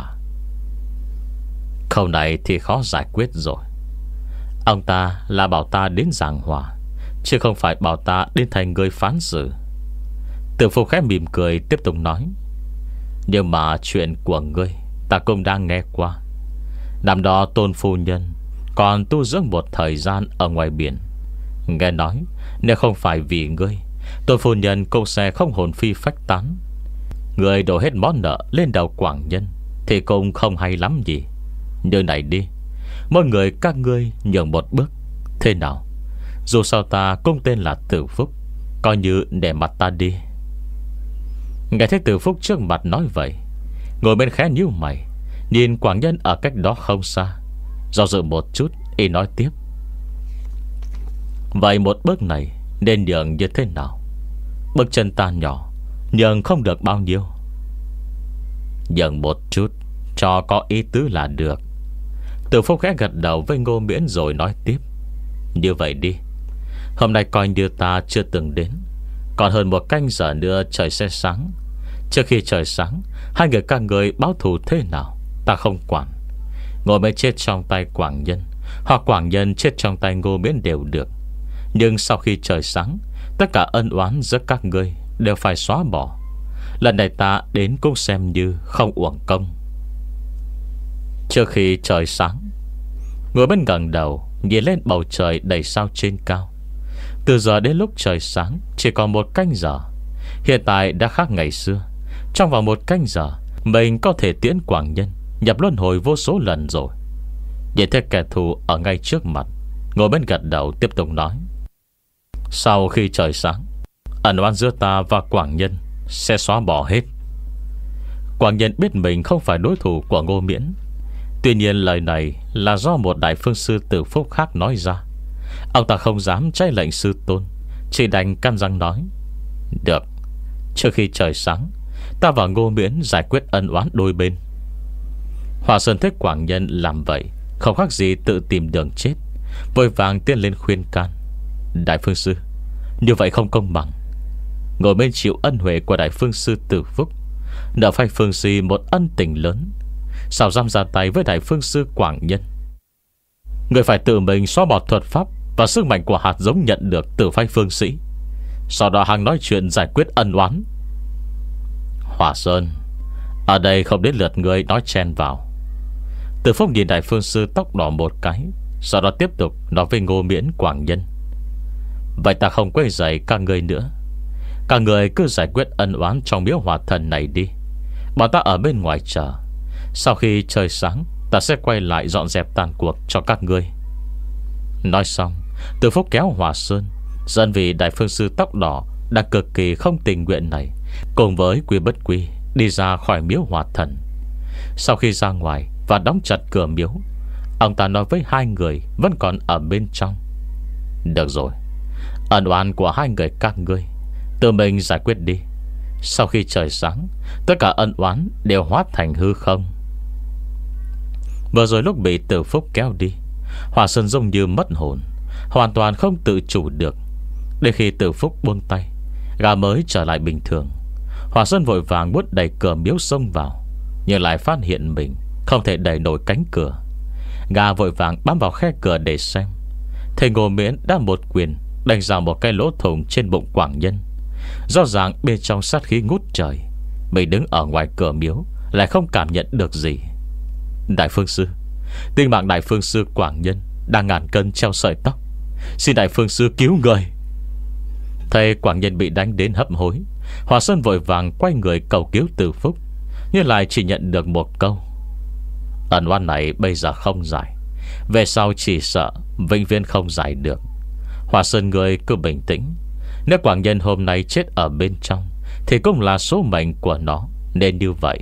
Câu này thì khó giải quyết rồi. Ông ta là bảo ta đến giảng hòa, chứ không phải bảo ta đến thành người phán xử. Từ Phúc khẽ mỉm cười tiếp tục nói: nhưng mà chuyện của ngươi ta cũng đang nghe qua. Năm đó Tôn phu nhân còn tu dưỡng một thời gian ở ngoài biển. Nghe nói nếu không phải vì ngươi, Tôn phu nhân cũng sẽ không hồn phi phách tán. Ngươi đổ hết món nợ lên đầu Quảng Nhân thì cũng không hay lắm gì. Như này đi, mỗi người các ngươi nhường một bước, thế nào? Dù sao ta cũng tên là Từ Phúc, coi như để mặt ta đi. Nghe thấy Từ Phúc trước mặt nói vậy, ngồi bên khẽ nhíu mày, nhìn Quảng Nhân ở cách đó không xa, do dự một chút, y nói tiếp: vậy một bước này nên nhường như thế nào? Bước chân ta nhỏ, nhường không được bao nhiêu. Nhường một chút, cho có ý tứ là được. Từ Phúc khẽ gật đầu với Ngô Miễn rồi nói tiếp: như vậy đi, hôm nay coi như ta chưa từng đến. Còn hơn một canh giờ nữa trời sẽ sáng. Trước khi trời sáng, hai người các người báo thù thế nào ta không quản. Ngô Miễn chết trong tay Quảng Nhân, hoặc Quảng Nhân chết trong tay Ngô Miễn đều được. Nhưng sau khi trời sáng, tất cả ân oán giữa các ngươi đều phải xóa bỏ. Lần này ta đến cũng xem như không uổng công. Trước khi trời sáng, ngồi bên gần đầu nhìn lên bầu trời đầy sao trên cao. Từ giờ đến lúc trời sáng chỉ còn một canh giờ. Hiện tại đã khác ngày xưa. Trong vòng một canh giờ, mình có thể tiễn Quảng Nhân nhập luân hồi vô số lần rồi. Nhìn thấy kẻ thù ở ngay trước mặt, ngồi bên gật đầu tiếp tục nói: sau khi trời sáng, ẩn oán giữa ta và Quảng Nhân sẽ xóa bỏ hết. Quảng Nhân biết mình không phải đối thủ của Ngô Miễn. Tuy nhiên lời này là do một đại phương sư Từ Phúc khác nói ra. Ông ta không dám trái lệnh sư tôn, chỉ đành căn răng nói: được, trước khi trời sáng, ta và Ngô Miễn giải quyết ân oán đôi bên. Hòa Sơn thấy Quảng Nhân làm vậy không khác gì tự tìm đường chết, vội vàng tiến lên khuyên can: đại phương sư, như vậy không công bằng. Ngồi bên chịu ân huệ của đại phương sư Từ Phúc, nợ phải phương si một ân tình lớn, sao dám ra tay với đại phương sư Quảng Nhân? Người phải tự mình xóa bỏ thuật pháp và sức mạnh của hạt giống nhận được từ phái phương sĩ, sau đó hàng nói chuyện giải quyết ân oán. Hòa Sơn, ở đây không đến lượt người nói chen vào. Từ Phúc nhìn đại phương sư tóc đỏ một cái, sau đó tiếp tục nói với Ngô Miễn, Quảng Nhân: vậy ta không quấy rầy các người nữa. Các người cứ giải quyết ân oán trong miếu Hỏa Thần này đi, bọn ta ở bên ngoài chờ. Sau khi trời sáng, ta sẽ quay lại dọn dẹp tàn cuộc cho các ngươi. Nói xong, Từ Phúc kéo Hòa Sơn, dẫn vì đại phương sư tóc đỏ đang cực kỳ không tình nguyện này, cùng với Quy Bất Quy đi ra khỏi miếu Hỏa Thần. Sau khi ra ngoài và đóng chặt cửa miếu, ông ta nói với hai người vẫn còn ở bên trong: được rồi, ân oán của hai người các ngươi tự mình giải quyết đi. Sau khi trời sáng, tất cả ân oán đều hóa thành hư không. Vừa rồi lúc bị Từ Phúc kéo đi, Hòa Sơn giống như mất hồn, hoàn toàn không tự chủ được. Đến khi Từ Phúc buông tay, gã mới trở lại bình thường. Hòa Sơn vội vàng muốn đẩy cửa miếu xông vào, nhưng lại phát hiện mình không thể đẩy nổi cánh cửa. Gã vội vàng bám vào khe cửa để xem. Thầy Ngô Miễn đã một quyền đánh ra một cái lỗ thủng trên bụng Quảng Nhân. Rõ ràng bên trong sát khí ngút trời. Mình đứng ở ngoài cửa miếu lại không cảm nhận được gì. Đại phương sư, tính mạng đại phương sư Quảng Nhân đang ngàn cân treo sợi tóc, xin đại phương sư cứu người. Thầy Quảng Nhân bị đánh đến hấp hối, Hòa Sơn vội vàng quay người cầu cứu Từ Phúc, nhưng lại chỉ nhận được một câu: ẩn oán này bây giờ không giải, về sau chỉ sợ vĩnh viễn không giải được. Hòa Sơn người cứ bình tĩnh. Nếu Quảng Nhân hôm nay chết ở bên trong thì cũng là số mệnh của nó, nên như vậy.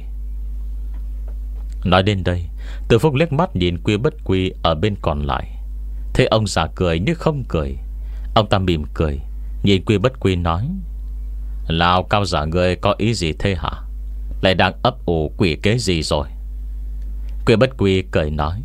Nói đến đây, Từ Phúc liếc mắt nhìn Quy Bất Quy ở bên còn lại. Thấy ông già cười như không cười, ông ta mỉm cười nhìn Quy Bất Quy nói: Lão cao giả ngươi có ý gì thế hả? Lại đang ấp ủ quỷ kế gì rồi? Quy Bất Quy cười nói: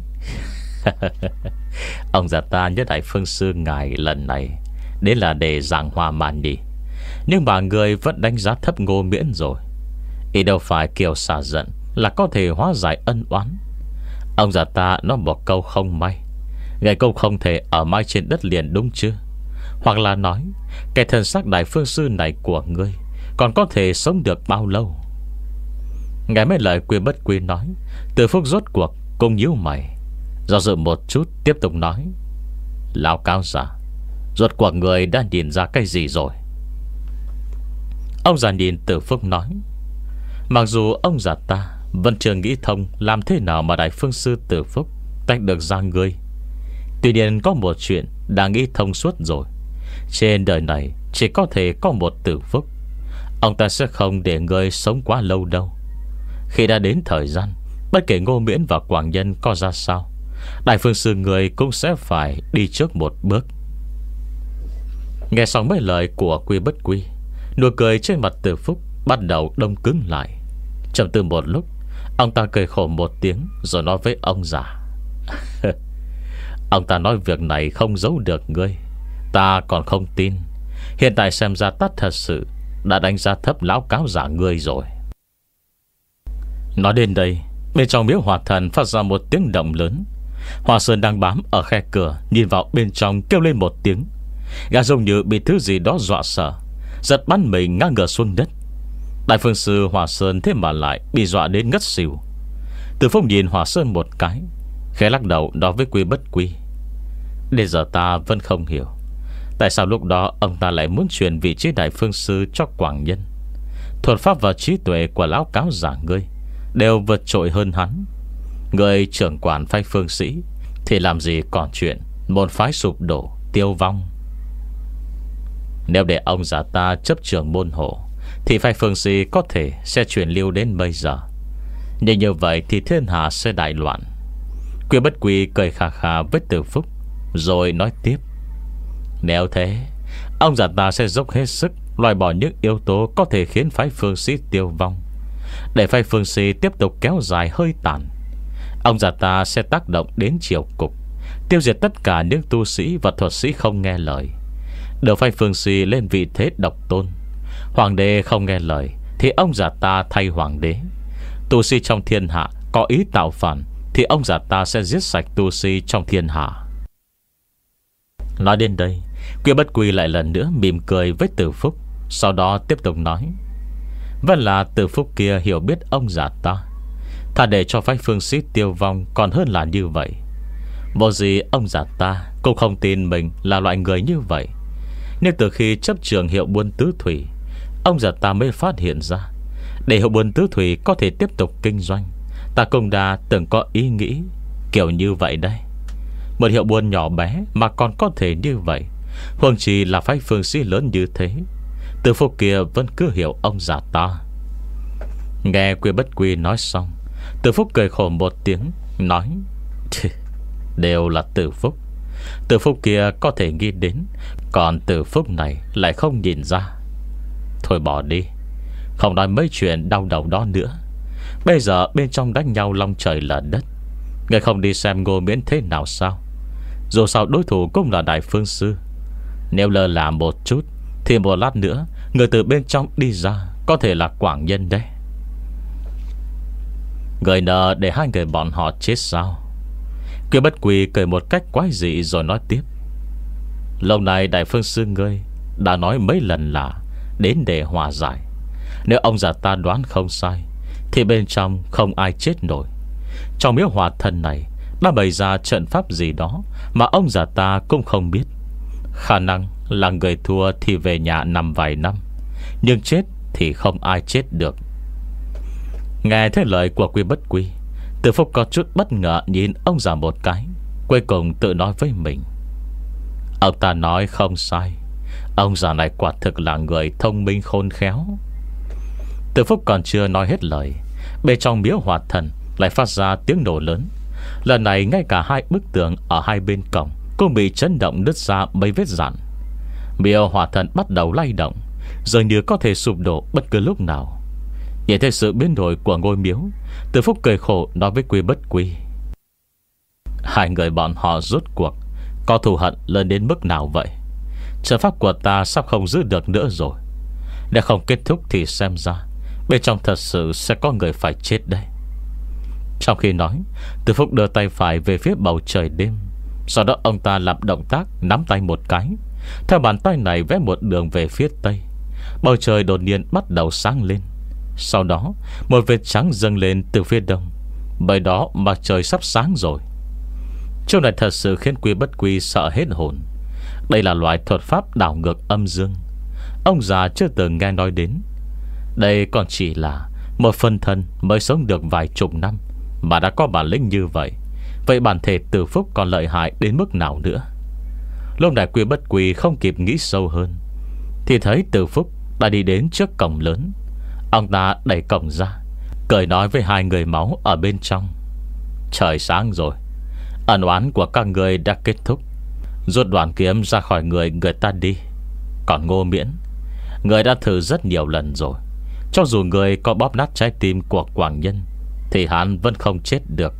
Ông già ta nhớ Đại Phương Sư ngài lần này đến là để giảng hòa màn nhỉ. Nhưng mà người vẫn đánh giá thấp Ngô Miễn rồi. Ý đâu phải kiểu xả giận là có thể hóa giải ân oán. Ông già ta nói một câu không may, ngày câu không thể ở mãi trên đất liền đúng chưa? Hoặc là nói cái thân xác Đại Phương Sư này của ngươi còn có thể sống được bao lâu? Nghe mấy lời Quy Bất Quy nói, Từ Phúc rốt cuộc cũng nhíu mày, do dự một chút tiếp tục nói: Lão cao giả, rốt cuộc người đã nhìn ra cái gì rồi? Ông già nhìn Từ Phúc nói: Mặc dù ông già ta vẫn chưa nghĩ thông làm thế nào mà Đại Phương Sư Từ Phúc tách được ra ngươi, tuy nhiên có một chuyện đã nghĩ thông suốt rồi. Trên đời này chỉ có thể có một Từ Phúc. Ông ta sẽ không để ngươi sống quá lâu đâu. Khi đã đến thời gian, bất kể Ngô Miễn và Quảng Nhân có ra sao, Đại Phương Sư người cũng sẽ phải đi trước một bước. Nghe xong mấy lời của Quy Bất Quy, nụ cười trên mặt Từ Phúc bắt đầu đông cứng lại. Trầm tư một lúc, ông ta cười khổ một tiếng rồi nói với ông già: Ông ta nói việc này không giấu được ngươi, ta còn không tin. Hiện tại xem ra ta thật sự đã đánh giá thấp lão cáo giả ngươi rồi. Nói đến đây, bên trong miếu Hỏa Thần phát ra một tiếng động lớn. Hòa Sơn đang bám ở khe cửa nhìn vào bên trong kêu lên một tiếng. Gã giống như bị thứ gì đó dọa sợ, giật bắn mình ngã ngửa xuống đất. Đại Phương Sư Hòa Sơn thế mà lại bị dọa đến ngất xỉu. Từ Phúc nhìn Hòa Sơn một cái, khẽ lắc đầu nói với Quy Bất Quy: Đến giờ ta vẫn không hiểu tại sao lúc đó ông ta lại muốn truyền vị trí Đại Phương Sư cho Quảng Nhân. Thuật pháp và trí tuệ của lão cáo giả ngươi đều vượt trội hơn hắn. Người trưởng quản phái phương sĩ thì làm gì còn chuyện môn phái sụp đổ tiêu vong. Nếu để ông già ta chấp trưởng môn hộ thì phái phương sĩ có thể sẽ truyền lưu đến bây giờ. Nhưng như vậy thì thiên hạ sẽ đại loạn. Quy Bất Quy cười khà khà với Từ Phúc rồi nói tiếp: Nếu thế, ông già ta sẽ dốc hết sức loại bỏ những yếu tố có thể khiến phái phương sĩ tiêu vong, để phái phương sĩ tiếp tục kéo dài hơi tàn. Ông già ta sẽ tác động đến triều cục, tiêu diệt tất cả những tu sĩ và thuật sĩ không nghe lời, đưa phái phương sĩ lên vị thế độc tôn. Hoàng đế không nghe lời thì ông già ta thay hoàng đế. Tu sĩ trong thiên hạ có ý tạo phản thì ông già ta sẽ giết sạch tu sĩ trong thiên hạ. Nói đến đây, Quy Bất Quy lại lần nữa mỉm cười với Từ Phúc, sau đó tiếp tục nói: Vẫn là Từ Phúc kia hiểu biết ông già ta, thà để cho phái phương sĩ tiêu vong còn hơn là như vậy. Vô gì ông già ta cũng không tin mình là loại người như vậy. Nhưng từ khi chấp trường hiệu buôn tứ thủy, ông già ta mới phát hiện ra, để hiệu buôn tứ thủy có thể tiếp tục kinh doanh, ta cũng đã từng có ý nghĩ kiểu như vậy đây. Một hiệu buôn nhỏ bé mà còn có thể như vậy, huống chi là phái phương sĩ lớn như thế. Từ Phúc kia vẫn cứ hiểu ông già ta. Nghe Quy Bất Quy nói xong, Từ Phúc cười khổ một tiếng, nói: Đều là Từ Phúc. Từ Phúc kia có thể nghĩ đến, còn Từ Phúc này lại không nhìn ra. Thôi bỏ đi, không nói mấy chuyện đau đầu đó nữa. Bây giờ bên trong đánh nhau long trời lở đất, người không đi xem Ngô Miễn thế nào sao? Dù sao đối thủ cũng là Đại Phương Sư. Nếu lơ là một chút thì một lát nữa người từ bên trong đi ra có thể là Quảng Nhân đấy. Người nợ để hai người bọn họ chết sao? Quy Bất Quy cười một cách quái dị rồi nói tiếp: Lâu nay Đại Phương Sư ngươi đã nói mấy lần là đến để hòa giải. Nếu ông già ta đoán không sai thì bên trong không ai chết nổi. Trong miếu Hỏa Thần này đã bày ra trận pháp gì đó mà ông già ta cũng không biết. Khả năng là người thua thì về nhà nằm vài năm, nhưng chết thì không ai chết được. Nghe thấy lời của Quy Bất Quy, Từ Phúc có chút bất ngờ nhìn ông già một cái, cuối cùng tự nói với mình: Ông ta nói không sai, ông già này quả thực là người thông minh khôn khéo. Từ Phúc còn chưa nói hết lời, bên trong miếu Hỏa Thần lại phát ra tiếng nổ lớn. Lần này ngay cả hai bức tường ở hai bên cổng cũng bị chấn động nứt ra mấy vết rạn. Miếu Hỏa Thần bắt đầu lay động, dường như có thể sụp đổ bất cứ lúc nào. Nhìn thấy sự biến đổi của ngôi miếu, Từ Phúc cười khổ nói với Quy Bất Quy: Hai người bọn họ rốt cuộc có thù hận lớn đến mức nào vậy? Trận pháp của ta sắp không giữ được nữa rồi. Nếu không kết thúc thì xem ra bên trong thật sự sẽ có người phải chết đây. Trong khi nói, Từ Phúc đưa tay phải về phía bầu trời đêm. Sau đó ông ta làm động tác nắm tay một cái. Theo bàn tay này vẽ một đường về phía tây. Bầu trời đột nhiên bắt đầu sáng lên. Sau đó một vệt trắng dâng lên từ phía đông. Bởi đó mặt trời sắp sáng rồi. Chỗ này thật sự khiến Quy Bất Quy sợ hết hồn. Đây là loại thuật pháp đảo ngược âm dương ông già chưa từng nghe nói đến. Đây còn chỉ là một phân thân mới sống được vài chục năm mà đã có bản lĩnh như vậy. Vậy bản thể Từ Phúc còn lợi hại đến mức nào nữa? Lúc này Quy Bất Quy không kịp nghĩ sâu hơn thì thấy Từ Phúc đã đi đến trước cổng lớn. Ông ta đẩy cổng ra, cười nói với hai người máu ở bên trong: Trời sáng rồi, ân oán của các người đã kết thúc. Rút đoạn kiếm ra khỏi người người ta đi. Còn Ngô Miễn, người đã thử rất nhiều lần rồi. Cho dù người có bóp nát trái tim của Quảng Nhân thì hắn vẫn không chết được.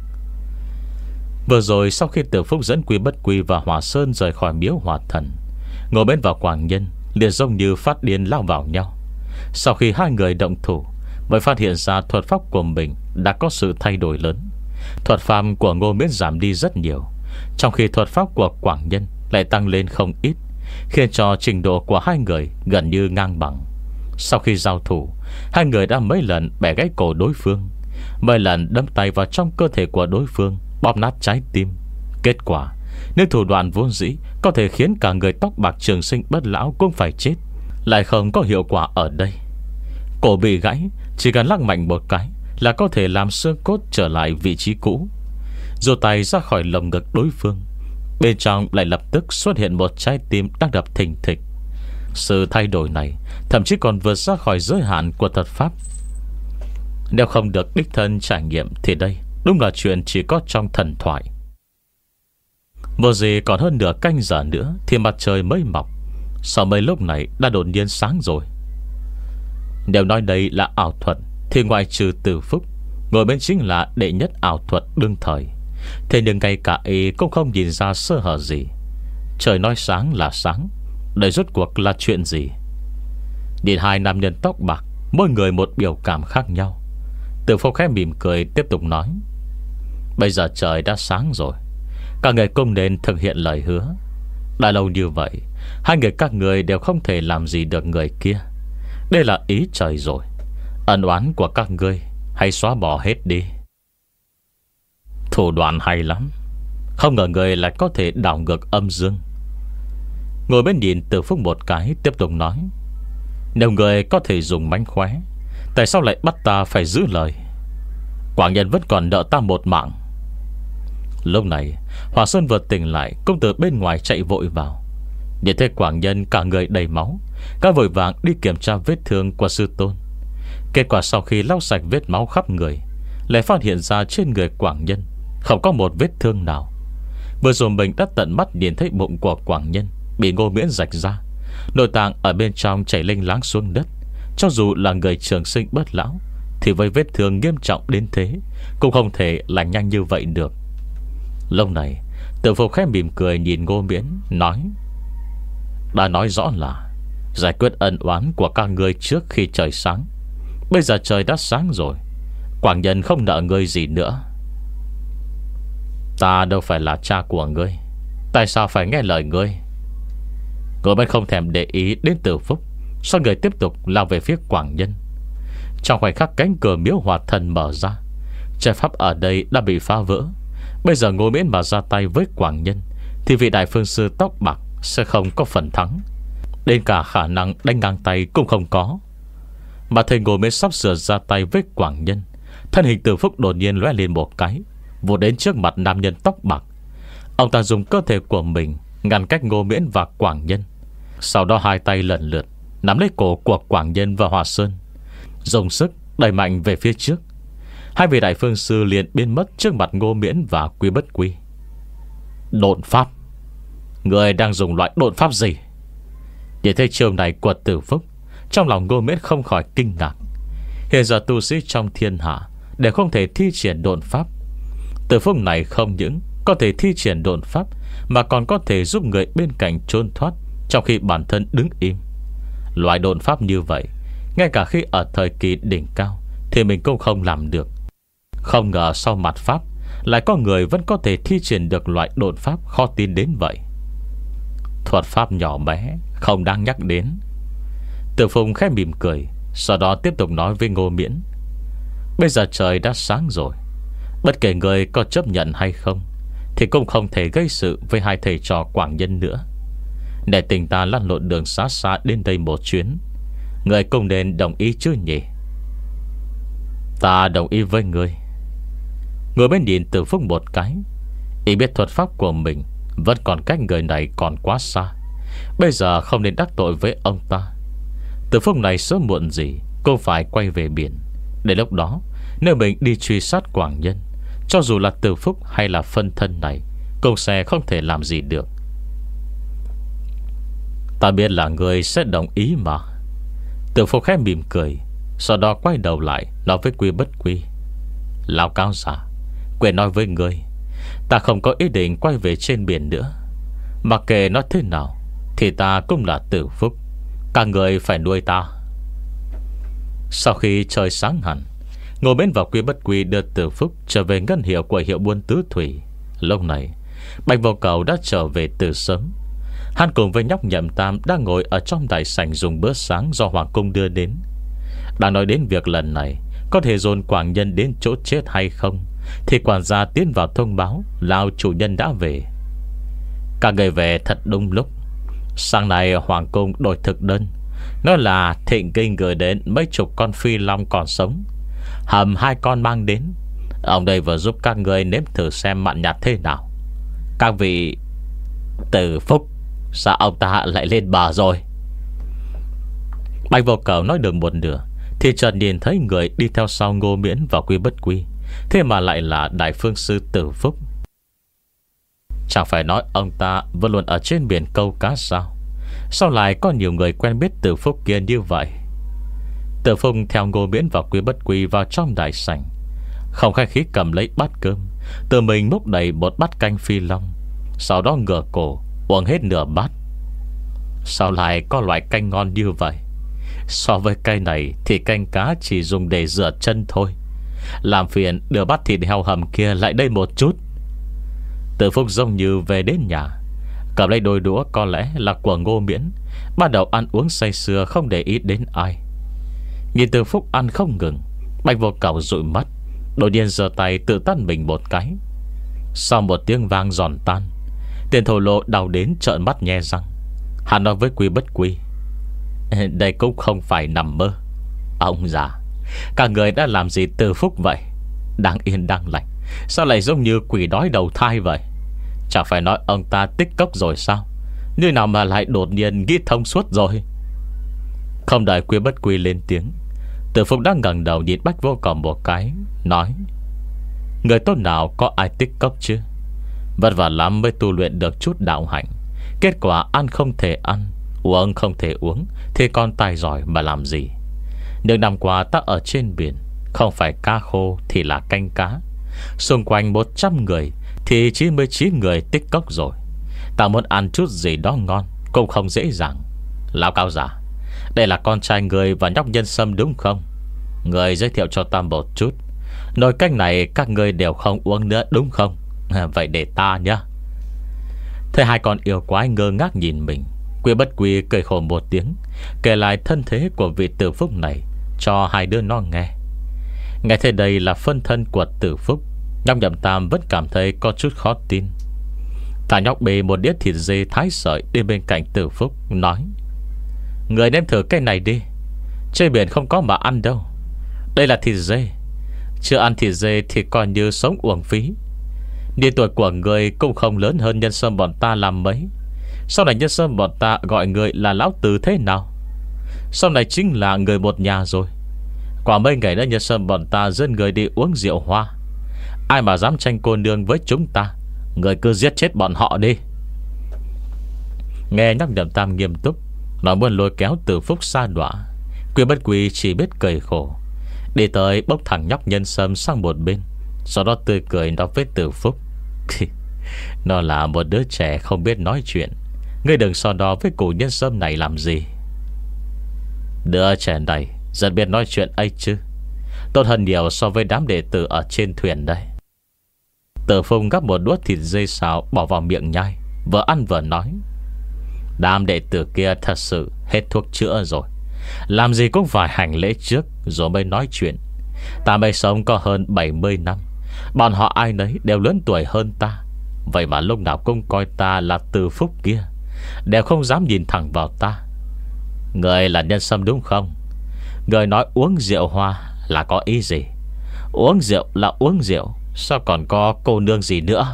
Vừa rồi sau khi Từ Phúc dẫn Quy Bất Quy và Hòa Sơn rời khỏi miếu Hòa Thần, Ngô Miễn và Quảng Nhân liền giống như phát điên lao vào nhau. Sau khi hai người động thủ mới phát hiện ra thuật pháp của mình đã có sự thay đổi lớn. Thuật pháp của Ngô Miễn giảm đi rất nhiều, trong khi thuật pháp của Quảng Nhân lại tăng lên không ít, khiến cho trình độ của hai người gần như ngang bằng. Sau khi giao thủ, hai người đã mấy lần bẻ gãy cổ đối phương, mấy lần đâm tay vào trong cơ thể của đối phương, bóp nát trái tim. Kết quả, nếu thủ đoạn vốn dĩ có thể khiến cả người tóc bạc trường sinh bất lão cũng phải chết, lại không có hiệu quả ở đây. Cổ bị gãy, chỉ cần lắc mạnh một cái là có thể làm xương cốt trở lại vị trí cũ. Giơ tay ra khỏi lồng ngực đối phương, bên trong lại lập tức xuất hiện một trái tim đang đập thình thịch. Sự thay đổi này thậm chí còn vượt ra khỏi giới hạn của thuật pháp. Nếu không được đích thân trải nghiệm thì đây đúng là chuyện chỉ có trong thần thoại. Vô gì còn hơn nửa canh giờ nữa thì mặt trời mới mọc. Sau mấy lúc này đã đột nhiên sáng rồi. Nếu nói đây là ảo thuật thì ngoại trừ Từ Phúc, ngồi bên chính là đệ nhất ảo thuật đương thời. Thế nhưng ngay cả y cũng không nhìn ra sơ hở gì. Trời nói sáng là sáng, đây rốt cuộc là chuyện gì? Nhìn hai nam nhân tóc bạc, mỗi người một biểu cảm khác nhau. Từ Phúc khẽ mỉm cười tiếp tục nói: Bây giờ trời đã sáng rồi, các người cũng nên thực hiện lời hứa. Đã lâu như vậy, hai người các người đều không thể làm gì được người kia. Đây là ý trời rồi. Ân oán của các ngươi hãy xóa bỏ hết đi. Thủ đoạn hay lắm, không ngờ người lại có thể đảo ngược âm dương. Ngồi bên nhìn Từ Phúc một cái, tiếp tục nói: Nếu người có thể dùng mánh khóe, tại sao lại bắt ta phải giữ lời? Quảng Nhân vẫn còn nợ ta một mạng. Lúc này Hòa Sơn vừa tỉnh lại, cũng từ bên ngoài chạy vội vào. Nhìn thấy Quảng Nhân cả người đầy máu, các vội vàng đi kiểm tra vết thương của sư tôn. Kết quả sau khi lau sạch vết máu khắp người, lại phát hiện ra trên người Quảng Nhân không có một vết thương nào. Vừa rồi mình đã tận mắt nhìn thấy bụng của Quảng Nhân bị Ngô Miễn rạch ra, nội tạng ở bên trong chảy lênh láng xuống đất. Cho dù là người trường sinh bất lão thì với vết thương nghiêm trọng đến thế cũng không thể lành nhanh như vậy được. Lúc này Từ Phúc khẽ mỉm cười nhìn Ngô Miễn, nói: Đã nói rõ là giải quyết ân oán của các ngươi trước khi trời sáng. Bây giờ trời đã sáng rồi, Quảng Nhân không nợ ngươi gì nữa. Ta đâu phải là cha của ngươi, tại sao phải nghe lời ngươi? Ngô Miễn không thèm để ý đến Từ Phúc, sau người tiếp tục lao về phía Quảng Nhân. Trong khoảnh khắc cánh cửa miếu Hòa Thần mở ra, trận pháp ở đây đã bị phá vỡ. Bây giờ Ngô Miễn mà ra tay với Quảng Nhân thì vị đại phương sư tóc bạc sẽ không có phần thắng, đến cả khả năng đánh ngang tay cũng không có. Mà thầy Ngô Miễn sắp sửa ra tay với Quảng Nhân, thân hình Từ Phúc đột nhiên lóe lên một cái, vụt đến trước mặt nam nhân tóc bạc. Ông ta dùng cơ thể của mình ngăn cách Ngô Miễn và Quảng Nhân. Sau đó hai tay lần lượt nắm lấy cổ của Quảng Nhân và Hòa Sơn, dùng sức đẩy mạnh về phía trước. Hai vị đại phương sư liền biến mất trước mặt Ngô Miễn và Quy Bất Quy. Độn pháp? Người đang dùng loại độn pháp gì? Nhìn thấy chiêu này của Từ Phúc, Trong lòng Ngô Miễn không khỏi kinh ngạc. Hiện giờ tu sĩ trong thiên hạ đều không thể thi triển độn pháp. Tử phúc này không những có thể thi triển độn pháp, mà còn có thể giúp người bên cạnh trốn thoát trong khi bản thân đứng im. Loại độn pháp như vậy, ngay cả khi ở thời kỳ đỉnh cao thì mình cũng không làm được. Không ngờ sau mặt pháp lại có người vẫn có thể thi triển được loại độn pháp khó tin đến vậy. Thuật pháp nhỏ bé, không đáng nhắc đến. Tử Phùng khẽ mỉm cười, sau đó tiếp tục nói với Ngô Miễn: Bây giờ trời đã sáng rồi, bất kể người có chấp nhận hay không thì cũng không thể gây sự với hai thầy trò Quảng Nhân nữa. Để tình ta lăn lộn đường xa xa đến đây một chuyến, người cũng nên đồng ý chứ nhỉ? Ta đồng ý với người. Người bên nhìn Tử Phúc một cái. Y biết thuật pháp của mình vẫn còn cách người này còn quá xa. Bây giờ không nên đắc tội với ông ta. Tử Phúc này sớm muộn gì cô phải quay về biển. Đến lúc đó, nếu mình đi truy sát Quảng Nhân, cho dù là Tử Phúc hay là phân thân này cũng sẽ không thể làm gì được. Ta biết là người sẽ đồng ý mà. Tử Phúc khẽ mỉm cười, sau đó quay đầu lại nói với Quy Bất Quy: Lão cáo giả, quên nói với ngươi, ta không có ý định quay về trên biển nữa. Mặc kệ nó thế nào thì ta cũng là Tử Phúc, cả người phải nuôi ta. Sau khi trời sáng hẳn, Ngô Miễn và Quy Bất Quy đưa Tử Phúc trở về ngân hiệu của hiệu buôn tứ thủy. Lúc này Bạch Vô Cầu đã trở về từ sớm. Hắn cùng với nhóc Nhậm Tam đang ngồi ở trong đại sảnh dùng bữa sáng do Hoàng cung đưa đến. Đang nói đến việc lần này có thể dồn Quảng Nhân đến chỗ chết hay không, thì quản gia tiến vào thông báo Lão chủ nhân đã về. Cả người về thật đúng lúc. Sáng nay Hoàng cung đổi thực đơn, nói là Thịnh Kinh gửi đến mấy chục con phi long còn sống, hầm hai con mang đến. Ông đây vừa giúp các người nếm thử xem mặn nhạt thế nào. Các vị... Tử Phúc, sao ông ta lại lên bờ rồi? Bạch Vô Cầu nói được một nửa thì chợt nhìn thấy người đi theo sau Ngô Miễn và Quy Bất Quy, thế mà lại là Đại Phương Sư Tử Phúc. Chẳng phải nói ông ta vẫn luôn ở trên biển câu cá sao? Sao lại có nhiều người quen biết Tử Phúc kia như vậy? Tử Phúc theo Ngô Miễn và Quy Bất Quy vào trong đại sảnh, không khách khí cầm lấy bát cơm, tự mình múc đầy một bát canh phi long, sau đó ngửa cổ uống hết nửa bát. Sao lại có loại canh ngon như vậy? So với cây này thì canh cá chỉ dùng để rửa chân thôi. Làm phiền đưa bát thịt heo hầm kia lại đây một chút. Tử Phúc giống như về đến nhà, cầm lấy đôi đũa có lẽ là của Ngô Miễn, bắt đầu ăn uống say sưa không để ý đến ai. Nhìn Tử Phúc ăn không ngừng, Bạch Vô Cầu dụi mắt, đột nhiên giơ tay tự tát mình một cái. Sau một tiếng vang giòn tan, Tiền thổ lộ đau đến trợn mắt nhe răng. Hắn nói với Quy Bất Quy: Đây cũng không phải nằm mơ. Ông già, cả người đã làm gì Tử Phúc vậy? Đang yên đang lành, sao lại giống như quỷ đói đầu thai vậy? Chẳng phải nói ông ta tích cốc rồi sao? Như nào mà lại đột nhiên nghĩ thông suốt rồi? Không đợi Quy Bất Quy lên tiếng, Tử Phúc đang ngẩng đầu nhìn Bạch Vô Cầu một cái, nói: Người tốt nào có ai tích cốc chứ? Vất vả lắm mới tu luyện được chút đạo hạnh, kết quả ăn không thể ăn, uống không thể uống, thì con tài giỏi mà làm gì? Những năm qua ta ở trên biển, không phải cá khô thì là canh cá. Xung quanh một trăm người thì chín mươi chín người tích cốc rồi. Ta muốn ăn chút gì đó ngon cũng không dễ dàng. Lão cao giả, đây là con trai người và nhóc Nhân Sâm đúng không? Người giới thiệu cho ta một chút. Nồi canh này các người đều không uống nữa đúng không? À, vậy để ta nhá. Thấy hai con yêu quái ngơ ngác nhìn mình, Quy Bất Quy cười khổ một tiếng, kể lại thân thế của vị Tử Phúc này cho hai đứa nó nghe. Nghe thế đây là phân thân của Tử Phúc, nhóc Nhậm Tam vẫn cảm thấy có chút khó tin. Thả nhóc bê một đĩa thịt dê thái sợi đi bên cạnh Tử Phúc, nói: Người nếm thử cái này đi, trên biển không có mà ăn đâu. Đây là thịt dê, chưa ăn thịt dê thì coi như sống uổng phí. Niên tuổi của người cũng không lớn hơn Nhân Sâm bọn ta làm mấy. Sau này Nhân Sâm bọn ta gọi người là lão tử thế nào? Sau này chính là người một nhà rồi. Quả mấy ngày nữa Nhân Sâm bọn ta dẫn người đi uống rượu hoa. Ai mà dám tranh cô nương với chúng ta, người cứ giết chết bọn họ đi. Nghe nhóc Nhậm Tam nghiêm túc, nó muốn lôi kéo Tử Phúc xa đọa. Quy Bất Quy chỉ biết cười khổ, đi tới bốc thẳng nhóc Nhân Sâm sang một bên, sau đó tươi cười nói với Từ Phúc: Nó là một đứa trẻ không biết nói chuyện, ngươi đừng so đo với cụ Nhân Sâm này làm gì. Đứa trẻ này rất biết nói chuyện ấy chứ, tốt hơn nhiều so với đám đệ tử ở trên thuyền đây. Từ Phúc gắp một đũa thịt dây xào bỏ vào miệng nhai, vừa ăn vừa nói: Đám đệ tử kia thật sự hết thuốc chữa rồi, làm gì cũng phải hành lễ trước rồi mới nói chuyện. Ta mới sống có hơn bảy mươi năm, bọn họ ai nấy đều lớn tuổi hơn ta, vậy mà lúc nào cũng coi ta là Từ Phúc kia, đều không dám nhìn thẳng vào ta. Người là Nhân Sâm đúng không? Người nói uống rượu hoa là có ý gì? Uống rượu là uống rượu, sao còn có cô nương gì nữa?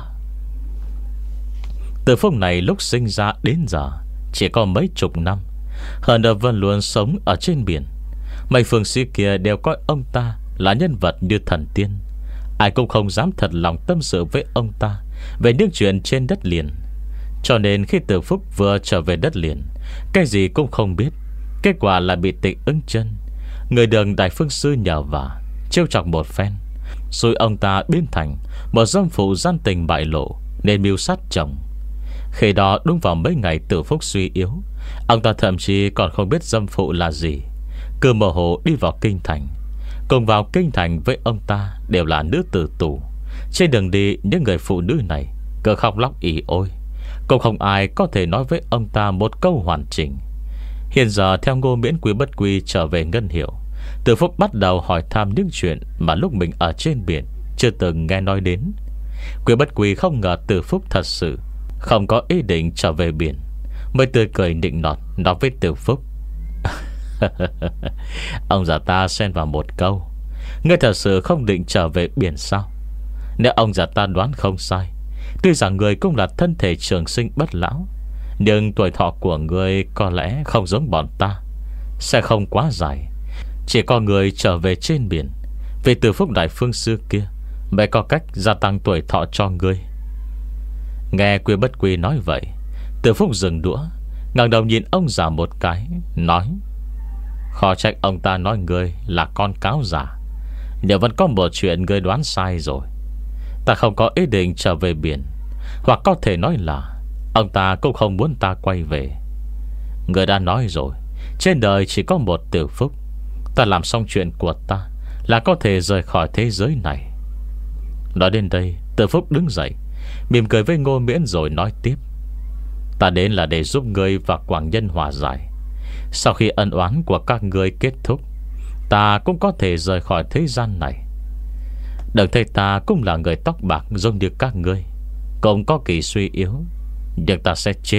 Từ Phúc này lúc sinh ra đến giờ chỉ có mấy chục năm, hơn nữa vẫn luôn sống ở trên biển. Mấy phương sĩ kia đều coi ông ta là nhân vật như thần tiên, ai cũng không dám thật lòng tâm sự với ông ta về những chuyện trên đất liền. Cho nên khi Từ Phúc vừa trở về đất liền, cái gì cũng không biết, kết quả là bị Tịch Ứng Chân, người đường đại phương sư nhờ vả, trêu chọc một phen, rồi ông ta biến thành một dâm phụ gian tình bại lộ, nên mưu sát chồng. Khi đó đúng vào mấy ngày Từ Phúc suy yếu, ông ta thậm chí còn không biết dâm phụ là gì, cứ mơ hồ đi vào kinh thành. Cùng vào kinh thành với ông ta đều là nữ tử tù. Trên đường đi, những người phụ nữ này cứ khóc lóc ỉ ôi, cũng không ai có thể nói với ông ta một câu hoàn chỉnh. Hiện giờ theo Ngô Miễn Quý Bất Quy trở về Ngân Hiệu, Từ Phúc bắt đầu hỏi thăm những chuyện mà lúc mình ở trên biển chưa từng nghe nói đến. Quý Bất Quy không ngờ Từ Phúc thật sự không có ý định trở về biển, mới tươi cười nịnh nọt nói với Từ Phúc: Ông già ta xen vào một câu: Ngươi thật sự không định trở về biển sao? Nếu ông già ta đoán không sai, tuy rằng người cũng là thân thể trường sinh bất lão, nhưng tuổi thọ của người có lẽ không giống bọn ta, sẽ không quá dài. Chỉ có người trở về trên biển, vì Từ Phúc đại phương sư kia mới có cách gia tăng tuổi thọ cho ngươi. Nghe Quy Bất Quy nói vậy, Từ Phúc dừng đũa, ngẩng đầu nhìn ông già một cái, nói: Khó trách ông ta nói ngươi là con cáo giả, nhưng vẫn có một chuyện ngươi đoán sai rồi. Ta không có ý định trở về biển, hoặc có thể nói là ông ta cũng không muốn ta quay về. Ngươi đã nói rồi, trên đời chỉ có một Từ Phúc. Ta làm xong chuyện của ta là có thể rời khỏi thế giới này. Nói đến đây, Từ Phúc đứng dậy, mỉm cười với Ngô Miễn rồi nói tiếp: Ta đến là để giúp ngươi và Quảng Nhân hòa giải. Sau khi ân oán của các ngươi kết thúc, ta cũng có thể rời khỏi thế gian này. Đừng thấy ta cũng là người tóc bạc giống như các ngươi, cũng có kỳ suy yếu, nhưng ta sẽ chết.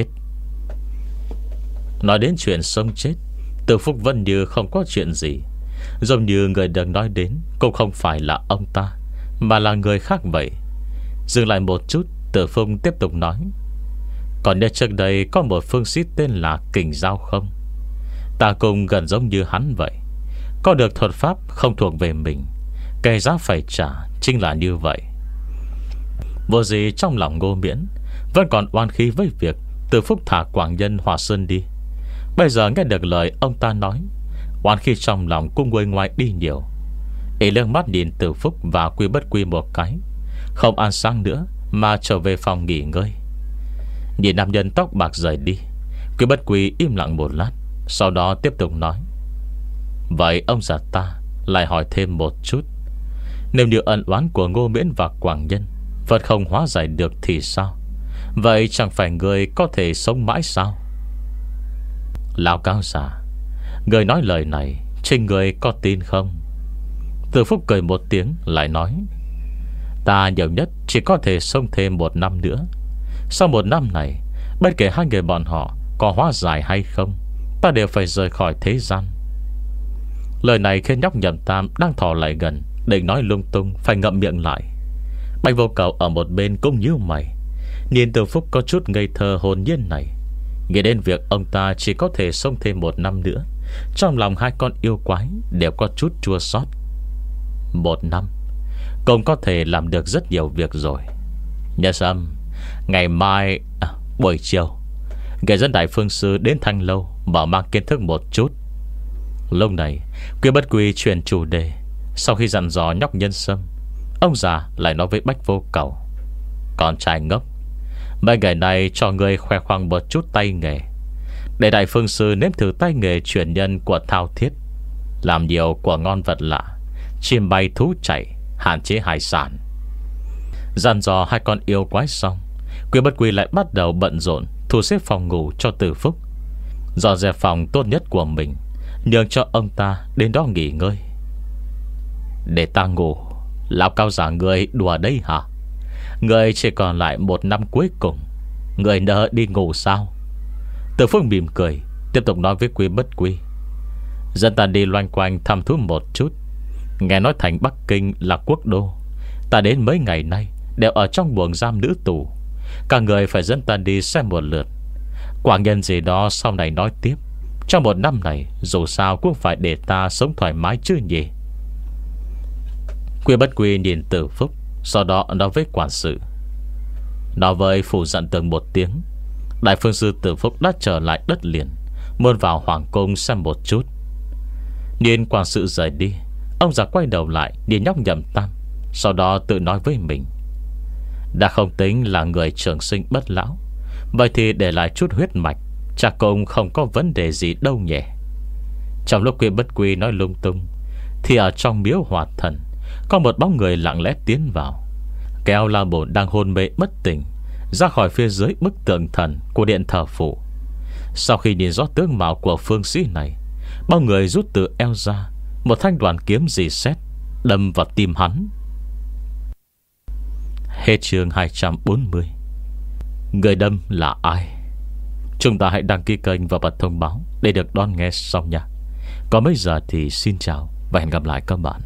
Nói đến chuyện sống chết, Từ Phúc vẫn như không có chuyện gì, giống như người đang nói đến cũng không phải là ông ta, mà là người khác vậy. Dừng lại một chút, Từ Phúc tiếp tục nói: Còn nhớ trước đây có một phương sĩ tên là Kình Giao không? Ta cũng gần giống như hắn vậy, có được thuật pháp không thuộc về mình, cái giá phải trả chính là như vậy. Vô gì trong lòng Ngô Miễn vẫn còn oan khí với việc Từ Phúc thả Quảng Nhân Hòa Sơn đi. Bây giờ nghe được lời ông ta nói, oan khí trong lòng cũng nguôi ngoai đi nhiều. Y lương mắt nhìn Từ Phúc và Quy Bất Quy một cái, không ăn sáng nữa mà trở về phòng nghỉ ngơi. Nhìn nam nhân tóc bạc rời đi, Quy Bất Quy im lặng một lát, sau đó tiếp tục nói: Vậy ông già ta lại hỏi thêm một chút, nếu như ân oán của Ngô Miễn và Quảng Nhân vẫn không hóa giải được thì sao? Vậy chẳng phải người có thể sống mãi sao? Lão cáo già, người nói lời này chính người có tin không? Từ Phúc cười một tiếng lại nói: Ta nhiều nhất chỉ có thể sống thêm một năm nữa. Sau một năm này, bất kể hai người bọn họ có hóa giải hay không, ta đều phải rời khỏi thế gian. Lời này khiến nhóc Nhậm Tam đang thò lại gần, định nói lung tung, phải ngậm miệng lại. Bạch Vô Cầu ở một bên cũng nhíu mày, nhìn Từ Phúc có chút ngây thơ hồn nhiên này, nghĩ đến việc ông ta chỉ có thể sống thêm một năm nữa, trong lòng hai con yêu quái đều có chút chua xót. Một năm cũng có thể làm được rất nhiều việc rồi. Nhớ Sâm, ngày mai à, buổi chiều người dân đại phương sư đến Thanh Lâu mở mang kiến thức một chút. Lúc này Quy Bất Quy chuyển chủ đề. Sau khi dặn dò nhóc Nhân Sâm, ông già lại nói với Bách Vô Cầu: Con trai ngốc, mấy ngày nay cho ngươi khoe khoang một chút tay nghề, để đại phương sư nếm thử tay nghề truyền nhân của Thao Thiết, làm nhiều của ngon vật lạ, chim bay thú chạy, hạn chế hải sản. Dặn dò hai con yêu quái xong, Quy Bất Quy lại bắt đầu bận rộn thu xếp phòng ngủ cho Từ Phúc, dọn dẹp phòng tốt nhất của mình, nhường cho ông ta đến đó nghỉ ngơi. Để ta ngủ? Lão cao giả người đùa đấy hả? Người chỉ còn lại một năm cuối cùng, người nỡ đi ngủ sao? Từ Phúc mỉm cười, tiếp tục nói với Quy Bất Quy: Dân ta đi loanh quanh thăm thú một chút. Nghe nói thành Bắc Kinh là quốc đô, ta đến mấy ngày nay đều ở trong buồng giam nữ tù. Cả người phải dẫn ta đi xem một lượt. Quảng nhân gì đó sau này nói tiếp. Trong một năm này dù sao cũng phải để ta sống thoải mái chứ nhỉ? Quy Bất Quy nhìn Từ Phúc, sau đó nói với quản sự: Nói với phủ dặn tường một tiếng, đại phương sư Từ Phúc đã trở lại đất liền, muốn vào hoàng cung xem một chút. Nhìn quản sự rời đi, ông già quay đầu lại nhìn nhóc Nhậm Tam, sau đó tự nói với mình: Đã không tính là người trường sinh bất lão, vậy thì để lại chút huyết mạch chắc cũng không có vấn đề gì đâu nhỉ. Trong lúc Quy Bất Quy nói lung tung, thì ở trong miếu Hòa Thần có một bóng người lặng lẽ tiến vào, kéo La Bổn đang hôn mê bất tỉnh ra khỏi phía dưới bức tượng thần của điện thờ phủ. Sau khi nhìn rõ tướng mạo của phương sĩ này, bóng người rút từ eo ra một thanh đoàn kiếm rỉ sét, đâm vào tim hắn. Hết chương hai trăm bốn mươi. Người đâm là ai? Chúng ta hãy đăng ký kênh và bật thông báo để được đón nghe sau nha. Còn bây giờ thì xin chào và hẹn gặp lại các bạn.